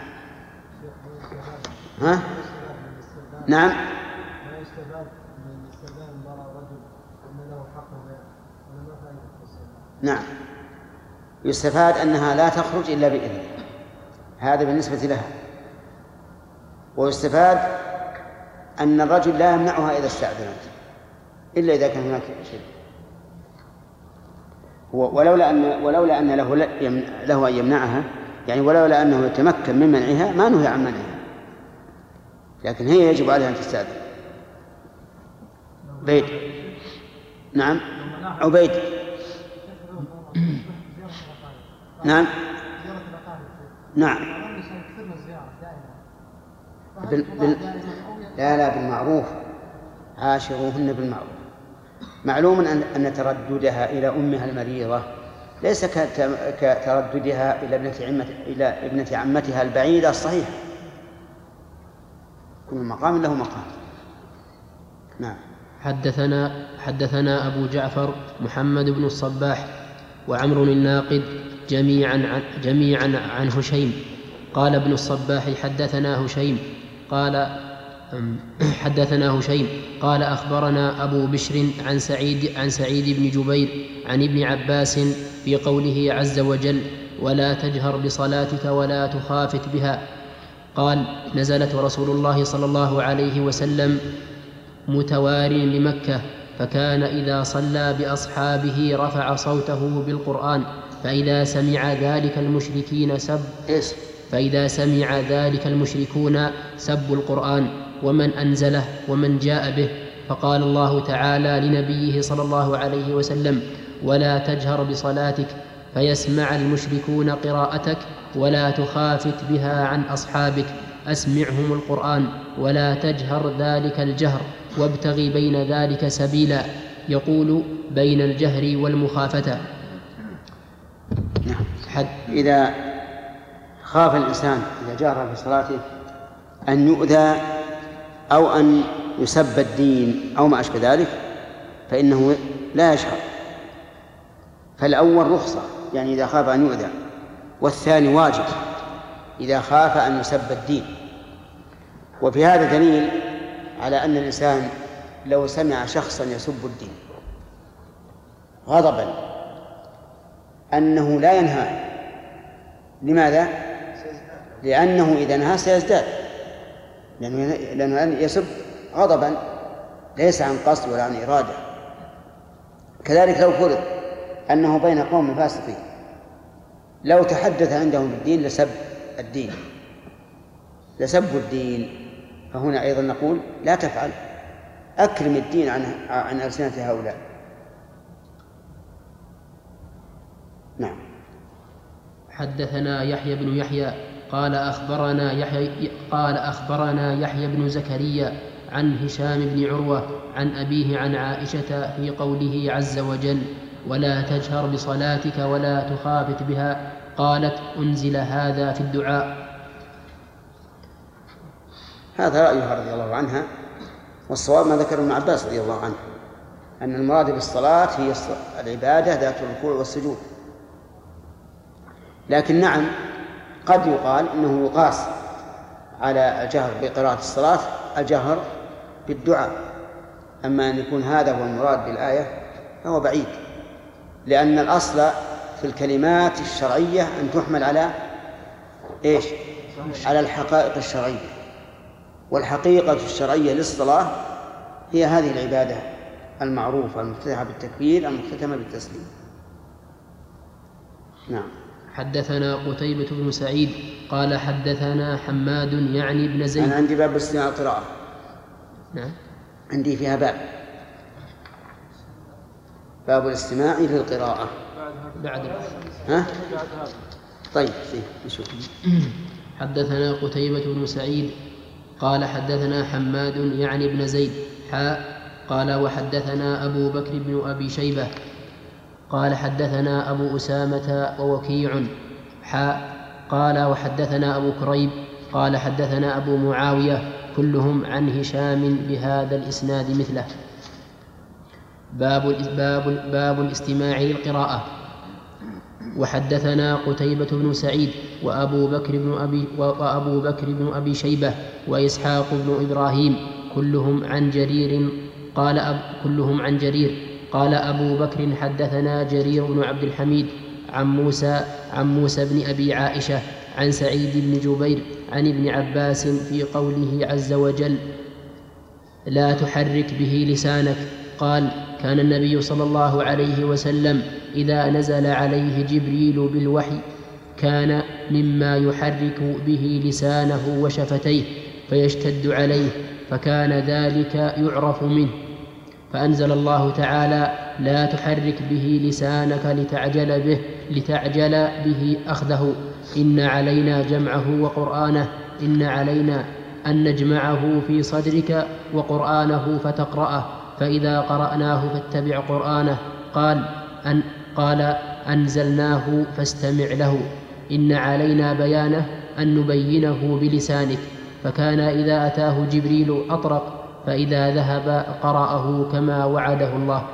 ها؟ نعم. ما يستفاد من استخدام المرأة رجل أن له حق ولا ما فائدة الصلاة؟ نعم، يستفاد أنها لا تخرج إلا بإذن، هذا بالنسبة لها. ويستفاد أن الرجل لا يمنعها إذا استأذنت إلا إذا كان هناك شيء. ولولا أن ولولا أن له له أن يمنعها، يعني ولولا أنه يتمكن من منعها ما نهي عن منعها، لكن هي يجب عليها أن تستأذن. عبيد. نعم. عبيد. نعم. نعم. بال... بال... لا لا بالمعروف، عاشروهن بالمعروف. معلوم أن أن ترددها إلى أمها المريضة ليس كترددها إلى ابنة عمة إلى ابنة عمتها البعيدة الصحيحة، كل مقام له مقام. نعم. حدثنا حدثنا أبو جعفر محمد بن الصباح وعمر الناقد جميعا عن جميعا عن هشيم. قال ابن الصباح حدثنا هشيم قال حدثنا هشيم قال أخبرنا أبو بشر عن سعيد عن سعيد بن جبير عن ابن عباس في قوله عز وجل ولا تجهر بصلاتك ولا تخافت بها. قال نزلت رسول الله صلى الله عليه وسلم متوار لمكة، فكان إذا صلى بأصحابه رفع صوته بالقرآن، فإذا سمع ذلك المشركين سب فإذا سمع ذلك المشركون سبوا القرآن ومن أنزله ومن جاء به. فقال الله تعالى لنبيه صلى الله عليه وسلم ولا تجهر بصلاتك فيسمع المشركون قراءتك ولا تخافت بها عن أصحابك، أسمعهم القرآن ولا تجهر ذلك الجهر وابتغي بين ذلك سبيلا، يقول بين الجهر والمخافة. نعم. إذا خاف الإنسان إذا جهر في صلاته أن يؤذى أو أن يسب الدين أو ما أشبه ذلك فإنه لا يجهر. فالأول رخصة يعني إذا خاف أن يؤذى، والثاني واجب إذا خاف أن يسب الدين. وفي هذا دليل على أن الإنسان لو سمع شخصا يسب الدين غضبا أنه لا ينهى. لماذا؟ لأنه إذا نهى سيزداد، لأنه يسب غضبا ليس عن قصد ولا عن إرادة. كذلك لو فرض أنه بين قوم فاسقين لو تحدث عندهم بالدين لسب الدين لسبوا الدين، فهنا أيضا نقول لا تفعل، أكرم الدين عن عن ألسنة هؤلاء. نعم. حدثنا يحيى بن يحيى قال أخبرنا يحيى قال أخبرنا يحيى بن زكريا عن هشام بن عروة عن أبيه عن عائشة في قوله عز وجل ولا تجهر بصلاتك ولا تخافت بها. قالت: أنزل هذا في الدعاء. هذا رأيها رضي الله عنها، والصواب ما ذكر ابن عباس رضي الله عنه أن المراد بالصلاة هي العبادة ذات الركوع والسجود. لكن نعم قد يقال إنه يقاس على الجهر بقراءة الصلاة الجهر بالدعاء، أما أن يكون هذا هو المراد بالآية فهو بعيد، لأن الأصل في الكلمات الشرعية أن تحمل على إيش؟ على الحقائق الشرعية، والحقيقة الشرعية للصلاة هي هذه العبادة المعروفة المفتتحة بالتكبير المختتمة بالتسليم. نعم. حدثنا قتيبة بن سعيد قال حدثنا حماد يعني ابن زيد. أنا عندي باب استماع القراءة. نعم. عندي فيها باب باب الاستماع للقراءة بعد ها؟ طيب نشوف. حدثنا قتيبة بن سعيد قال حدثنا حماد يعني ابن زيد حاء قال وحدثنا أبو بكر بن أبي شيبة قال حدثنا أبو أسامة ووكيع حاء قال وحدثنا أبو كريب قال حدثنا أبو معاوية كلهم عن هشام بهذا الإسناد مثله. باب, باب, باب الاستماع للقراءة. وحدثنا قتيبة بن سعيد وأبو بكر بن أبي, وأبو بكر بن أبي شيبة وإسحاق بن إبراهيم كلهم عن جرير قال أب كلهم عن جرير قال أبو بكر حدثنا جرير بن عبد الحميد عن موسى عن موسى بن أبي عائشة عن سعيد بن جبير عن ابن عباس في قوله عز وجل لا تحرك به لسانك قال كان النبي صلى الله عليه وسلم إذا نزل عليه جبريل بالوحي كان مما يحرك به لسانه وشفتيه فيشتد عليه فكان ذلك يعرف منه فأنزل الله تعالى لا تحرك به لسانك لتعجل به لتعجل به أخذه إن علينا جمعه وقرآنه إن علينا أن نجمعه في صدرك وقرآنه فتقرأه فإذا قرأناه فاتبع قرآنه قال أن قال أنزلناه فاستمع له إن علينا بيانه أن نبينه بلسانك فكان إذا أتاه جبريل أطرق فإذا ذهب قرأه كما وعده الله.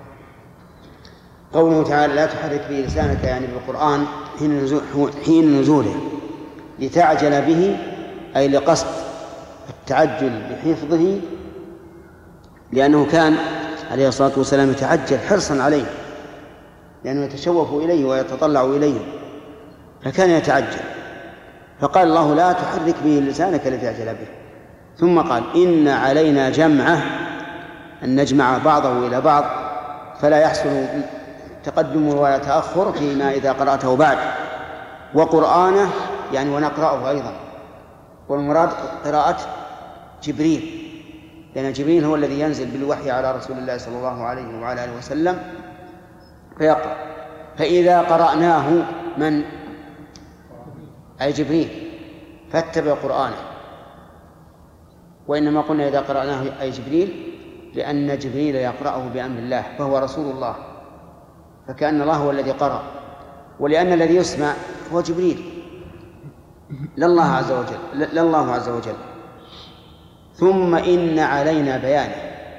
قوله تعالى لا تحرك به لسانك يعني بالقرآن حين نزول حين نزوله لتعجل به أي لقصد التعجل بحفظه لأنه كان عليه الصلاة والسلام يتعجل حرصا عليه لأنه يتشوف إليه ويتطلع إليه فكان يتعجل فقال الله لا تحرك به لسانك لتعجل به ثم قال إن علينا جمعه أن نجمع بعضه إلى بعض فلا يحصل تقدم ولا تأخر فيما إذا قرأته بعد وقرآنه يعني ونقرأه أيضا والمراد قراءة جبريل لأن جبريل هو الذي ينزل بالوحي على رسول الله صلى الله عليه وعلى آله وسلم فيقرأ فإذا قرأناه من أي جبريل فاتبع قرآنه وإنما قلنا إذا قرأناه أي جبريل لأن جبريل يقرأه بأمر الله فهو رسول الله فكأن الله هو الذي قرأ ولأن الذي يسمع هو جبريل لا الله عز وجل لا الله عز وجل ثم إن علينا بيانه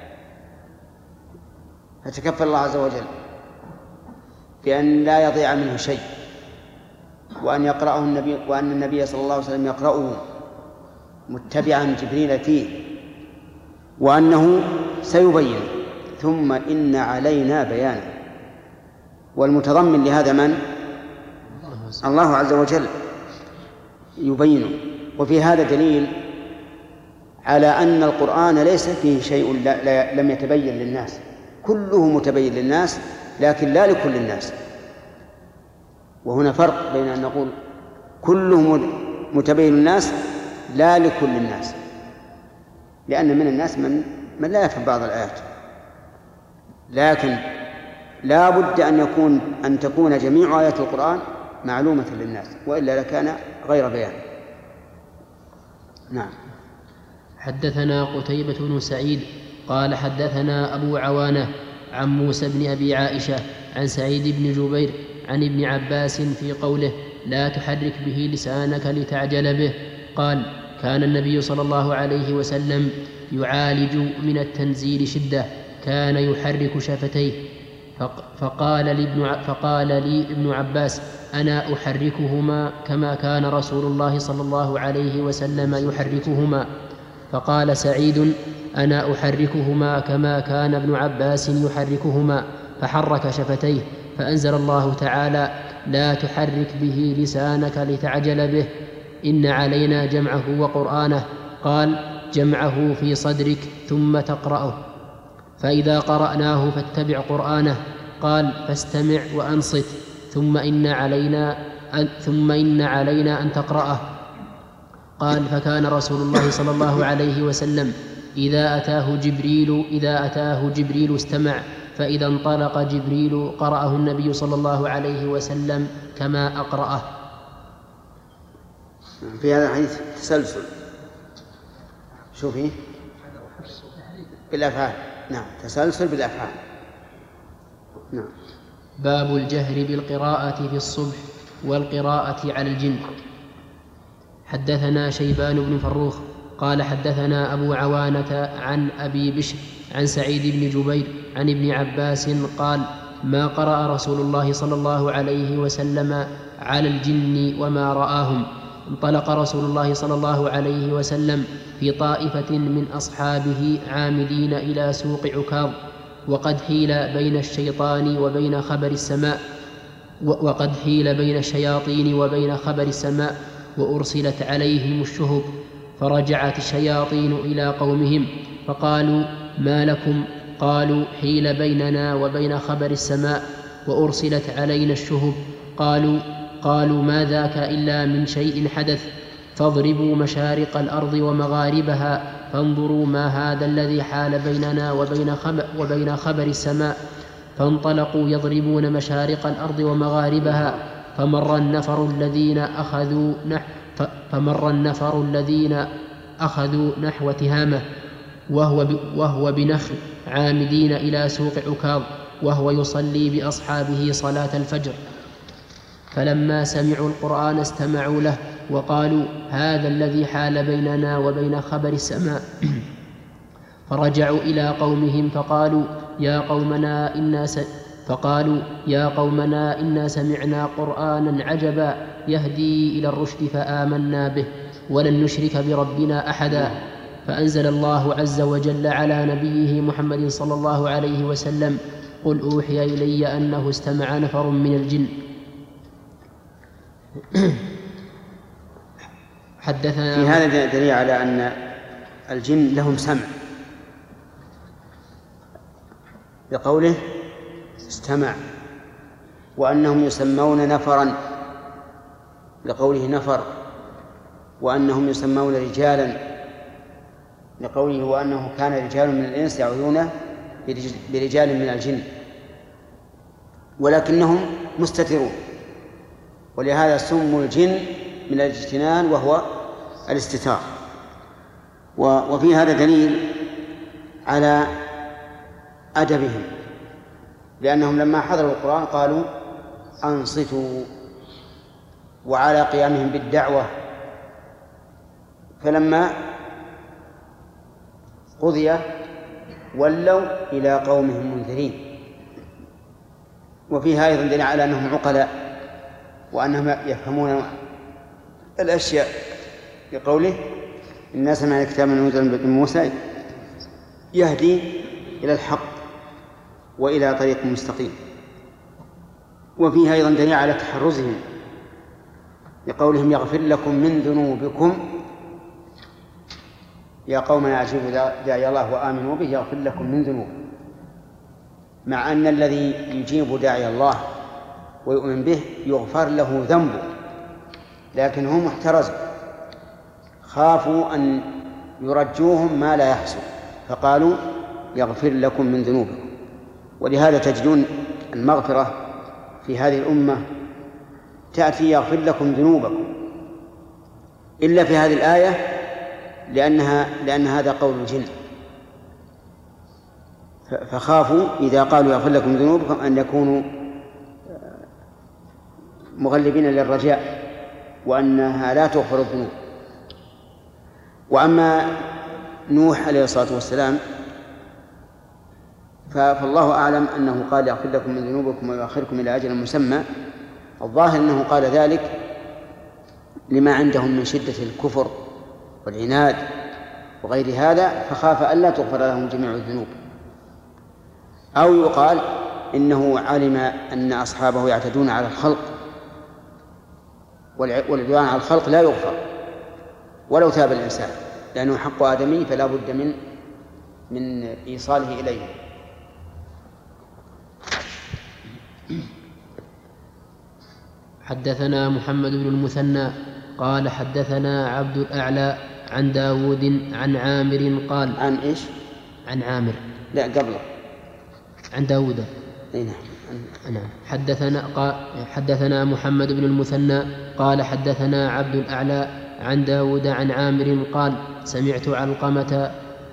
فتكفل الله عز وجل بأن لا يضيع منه شيء وأن يقرأه النبي وأن النبي صلى الله عليه وسلم يقرأه متبعا جبريل فيه وأنه سيبين ثم إن علينا بيانه والمتضمن لهذا من؟ الله عز وجل يبينه وفي هذا دليل على أن القرآن ليس فيه شيء لا لا لم يتبين للناس كله متبين للناس لكن لا لكل الناس وهنا فرق بين أن نقول كله متبين للناس لا لكل الناس لأن من الناس من, من لا يفهم بعض الآيات لكن لا بد أن يكون أن تكون جميع آيات القرآن معلومة للناس وإلا لكان غير بيان. نعم. حدثنا قتيبة بن سعيد قال حدثنا أبو عوانة عن موسى بن أبي عائشة عن سعيد بن جبير عن ابن عباس في قوله لا تحرك به لسانك لتعجل به قال كان النبي صلى الله عليه وسلم يعالج من التنزيل شدة كان يحرك شفتيه فقال لي, فقال لي ابن عباس أنا أحركهما كما كان رسول الله صلى الله عليه وسلم يحركهما فقال سعيد أنا أحركهما كما كان ابن عباس يحركهما فحرك شفتيه فأنزل الله تعالى لا تحرك به لسانك لتعجل به إن علينا جمعه وقرآنه قال جمعه في صدرك ثم تقرأه فإذا قرأناه فاتبع قرآنه قال فاستمع وأنصت ثم إن علينا أن ثم إن علينا أن تقرأه قال فكان رسول الله صلى الله عليه وسلم إذا أتاه جبريل إذا أتاه جبريل استمع فإذا انطلق جبريل قرأه النبي صلى الله عليه وسلم كما أقرأه. في هذا الحديث تسلسل شوفي بالأفعال. نعم تسلسل بالأفعال. نعم. باب الجهر بالقراءة في الصبح والقراءة على الجن. حدثنا شيبان بن فروخ قال حدثنا أبو عوانة عن أبي بشر عن سعيد بن جبير عن ابن عباس قال ما قرأ رسول الله صلى الله عليه وسلم على الجن وما رآهم. انطلق رسول الله صلى الله عليه وسلم في طائفة من أصحابه عامدين إلى سوق عكاظ وقد حيل بين الشيطان وبين خبر السماء وقد حيل بين الشياطين وبين خبر السماء وأرسلت عليهم الشهب فرجعت الشياطين إلى قومهم فقالوا ما لكم؟ قالوا حيل بيننا وبين خبر السماء وأرسلت علينا الشهب. قالوا قالوا ما ذاك إلا من شيء حدث فاضربوا مشارق الأرض ومغاربها فانظروا ما هذا الذي حال بيننا وبين خبر, وبين خبر السماء. فانطلقوا يضربون مشارق الأرض ومغاربها فمر النفر الذين أخذوا نحو فمر النفر الذين أخذوا نحو تهامة وهو وهو بنخل عامدين إلى سوق عكاظ وهو يصلي بأصحابه صلاة الفجر فلما سمعوا القرآن استمعوا له وقالوا هذا الذي حال بيننا وبين خبر السماء. فرجعوا إلى قومهم فقالوا يا قومنا إنا س... فقالوا يا قومنا إنا سمعنا قرآنا عجبا يهدي إلى الرشد فآمنا به ولن نشرك بربنا أحدا. فأنزل الله عز وجل على نبيه محمد صلى الله عليه وسلم قل أوحي إلي أنه استمع نفر من الجن. حدثنا في هذا دليل على أن الجن لهم سمع بقوله استمع وأنهم يسمون نفرا لقوله نفر وأنهم يسمون رجالا لقوله وأنه كان رجال من الإنس يعوذون برجال من الجن ولكنهم مستترون ولهذا سموا الجن من الاجتنان وهو الاستتار. وفي هذا دليل على أدبهم لأنهم لما حضروا القرآن قالوا أنصتوا وعلى قيامهم بالدعوة فلما قضي ولوا إلى قومهم منذرين. وفيها أيضا دليل على أنهم عقلاء وأنهم يفهمون الأشياء بقوله إنا سمعنا كتابا أنزل من موسى يهدي إلى الحق وإلى طريق مستقيم. وفيها أيضا دليل على تحرزهم بقولهم يغفر لكم من ذنوبكم يا قومنا أجيبوا داعي الله وآمنوا به يغفر لكم من ذنوبكم، مع أن الذي يجيب داعي الله ويؤمن به يغفر له ذنبه، لكن هم احترزوا خافوا أن يرجوهم ما لا يحصل فقالوا يغفر لكم من ذنوبكم. ولهذا تجدون المغفرة في هذه الأمة تأتي يغفر لكم ذنوبكم إلا في هذه الآية لأنها لأن هذا قول الجن، فخافوا إذا قالوا يغفر لكم ذنوبكم أن يكونوا مغلبين للرجاء وأنها لا تغفر الذنوب. وأما نوح عليه الصلاة والسلام فالله أعلم أنه قال يغفر لكم من ذنوبكم ويؤخركم إلى أجل مسمى. الظاهر أنه قال ذلك لما عندهم من شدة الكفر والعناد وغير هذا، فخاف ألا تغفر لهم جميع الذنوب. أو يقال إنه علم أن أصحابه يعتدون على الخلق، والعدوان على الخلق لا يغفر ولو تاب الإنسان، لأنه حق آدمي فلا بد من من إيصاله إليه. حدثنا محمد بن المثنى قال حدثنا عبد الأعلى عن داود عن عامر قال عن إيش؟ عن عامر لا قبله عن داود. أي نعم. نعم. حدثنا قال حدثنا محمد بن المثنى قال حدثنا عبد الأعلى عن داود عن عامر قال سمعت علقمة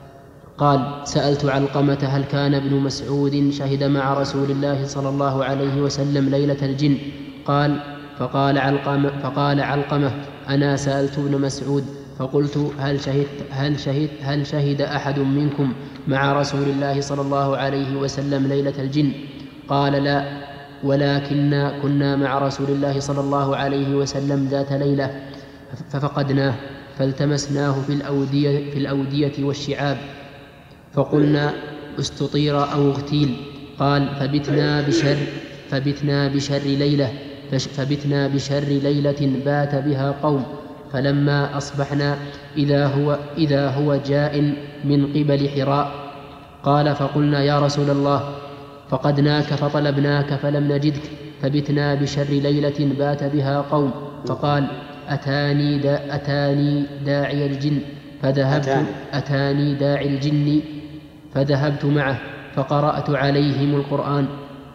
قال سألت علقمة هل كان ابن مسعود شهد مع رسول الله صلى الله عليه وسلم ليلة الجن؟ قال فقال علقمة, فقال علقمة أنا سألت ابن مسعود فقلت هل شهد, هل, شهد, هل شهد أحد منكم مع رسول الله صلى الله عليه وسلم ليلة الجن؟ قال لا، ولكننا كنا مع رسول الله صلى الله عليه وسلم ذات ليلة ففقدناه فالتمسناه في الأودية, في الأودية والشعاب فقلنا استطير أو اغتيل. قال فبتنا بشر فبتنا بشر ليلة فبتنا بشر ليلة بات بها قوم، فلما أصبحنا إذا هو, إذا هو جاء من قبل حراء. قال فقلنا يا رسول الله فقدناك فطلبناك فلم نجدك، فبتنا بشر ليلة بات بها قوم. فقال أتاني, دا أتاني داعي الجن فذهبت أتاني داعي الجن فذهبت معه فقرأت عليهم القرآن.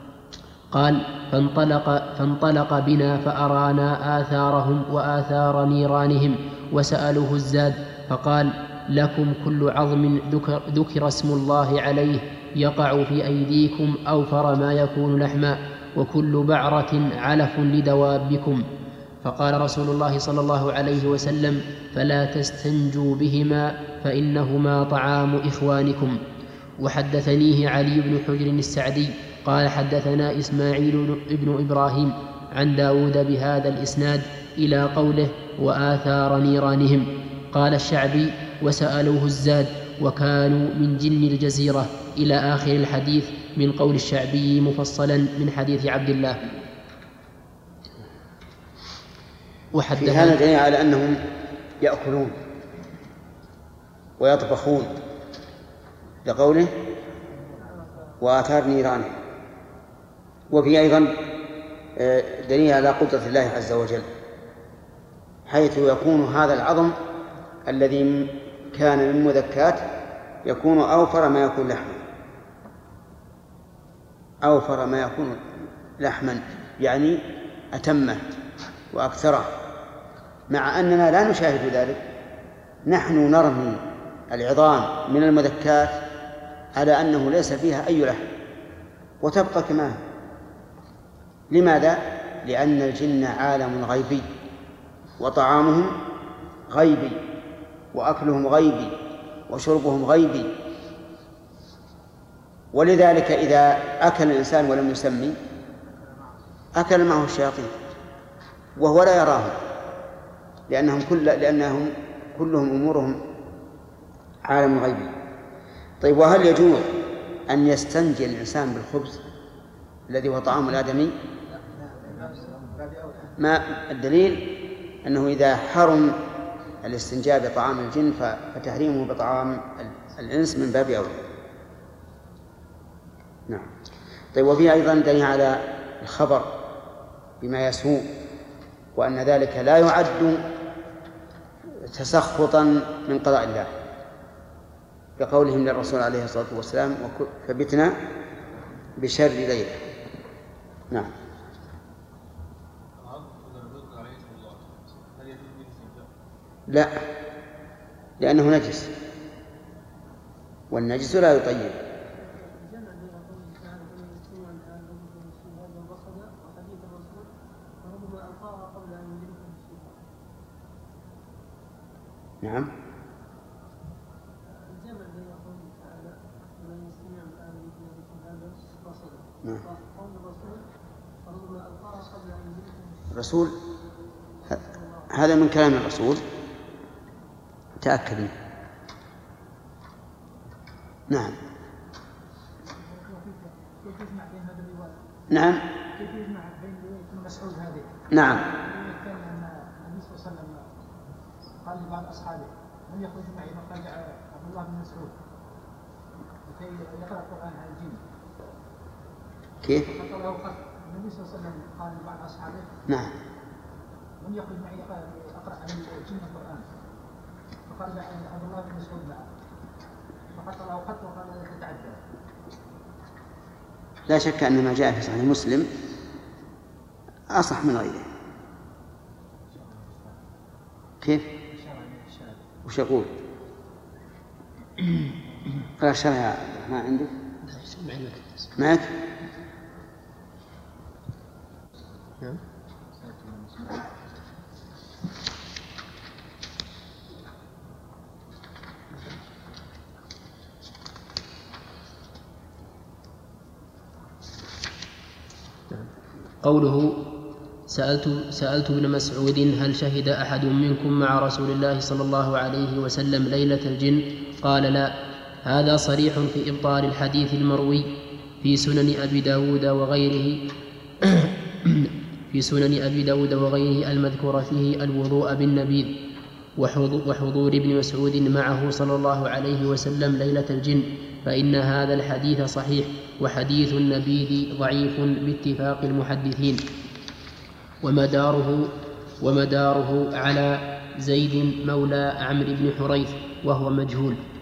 قال فانطلق, فانطلق بنا فأرانا آثارهم وآثار نيرانهم وسألوه الزاد فقال لكم كل عظم ذكر, ذكر اسم الله عليه يقع في أيديكم أوفر ما يكون لحما، وكل بعرة علف لدوابكم. فقال رسول الله صلى الله عليه وسلم فلا تستنجوا بهما فإنهما طعام إخوانكم. وحدثنيه علي بن حجر السعدي قال حدثنا إسماعيل بن إبراهيم عن داود بهذا الإسناد إلى قوله وآثار نيرانهم. قال الشعبي وسألوه الزاد وكانوا من جن الجزيرة إلى آخر الحديث من قول الشعبي مفصلا من حديث عبد الله. في هذا دليل على أنهم يأكلون ويطبخون لقوله وآثار نيرانه. وفي أيضا دليل على قدرة الله عز وجل، حيث يكون هذا العظم الذي كان من مذكات يكون أوفر ما يكون لحما أوفر ما يكون لحما يعني أتمه وأكثره، مع أننا لا نشاهد ذلك. نحن نرمي العظام من المذكات على أنه ليس فيها أي لحم وتبقى كما. لماذا؟ لأن الجن عالم غيبي وطعامهم غيبي وأكلهم غيبي وشربهم غيبي، ولذلك إذا أكل الإنسان ولم يسمي أكل معه الشياطين وهو لا يراهم، لأنهم, كل لأنهم كلهم أمورهم عالم غيبي. طيب، وهل يجوز أن يستنجي الإنسان بالخبز الذي هو طعام الآدمي؟ ما الدليل؟ أنه إذا حرم الاستنجاء بطعام الجن فتحريمه بطعام الإنس من باب أولى. نعم. طيب، وفي أيضا دليل على الخبر بما يسوء، وأن ذلك لا يعد تسخطا من قضاء الله، بقولهم للرسول عليه الصلاة والسلام فبتنا بشر ليلة. نعم. لا، لأنه نجس، والنجس لا يطيب. نعم. الجمع بين قوله تعالى ومن يستمع الآن بكم هذا فصل نعم. قول الرسول فربما ألقاها قبل أن يجيكم الرسول هذا من كلام الرسول تأكد منه. نعم. كيف يجمع بين هذا الرواية؟ نعم. كيف يجمع بين رواية ابن مسعود هذه؟ نعم. كان أن النبي صلى الله عليه وسلم قال لبعض أصحابه من يخرج معي مخرج عبد الله بن مسعود لكي يقرأ القرآن على الجن. كيف؟ فقال له خط النبي صلى الله عليه وسلم قال لبعض أصحابه نعم. من يخرج معي أقرأ على الجن القرآن. فقال عبد الله بن مسعود لا. فقال له خط وقال لا تتعدى. لا شك أن ما جاء في صحيح مسلم أصح من غيره. كيف؟ وش يقول؟ قرأ الشرح يا عبد الرحمن عندك؟ معك؟ نعم. قوله سألت, سألت ابن مسعود هل شهد أحد منكم مع رسول الله صلى الله عليه وسلم ليلة الجن؟ قال لا. هذا صريح في إبطال الحديث المروي في سنن أبي داود وغيره في سنن أبي داود وغيره المذكور فيه الوضوء بالنبيذ وحضور ابن مسعود معه صلى الله عليه وسلم ليلة الجن، فإن هذا الحديث صحيح، وحديث النبيذ ضعيف باتفاق المحدثين، ومداره ومداره على زيد مولى عمرو بن حريث وهو مجهول.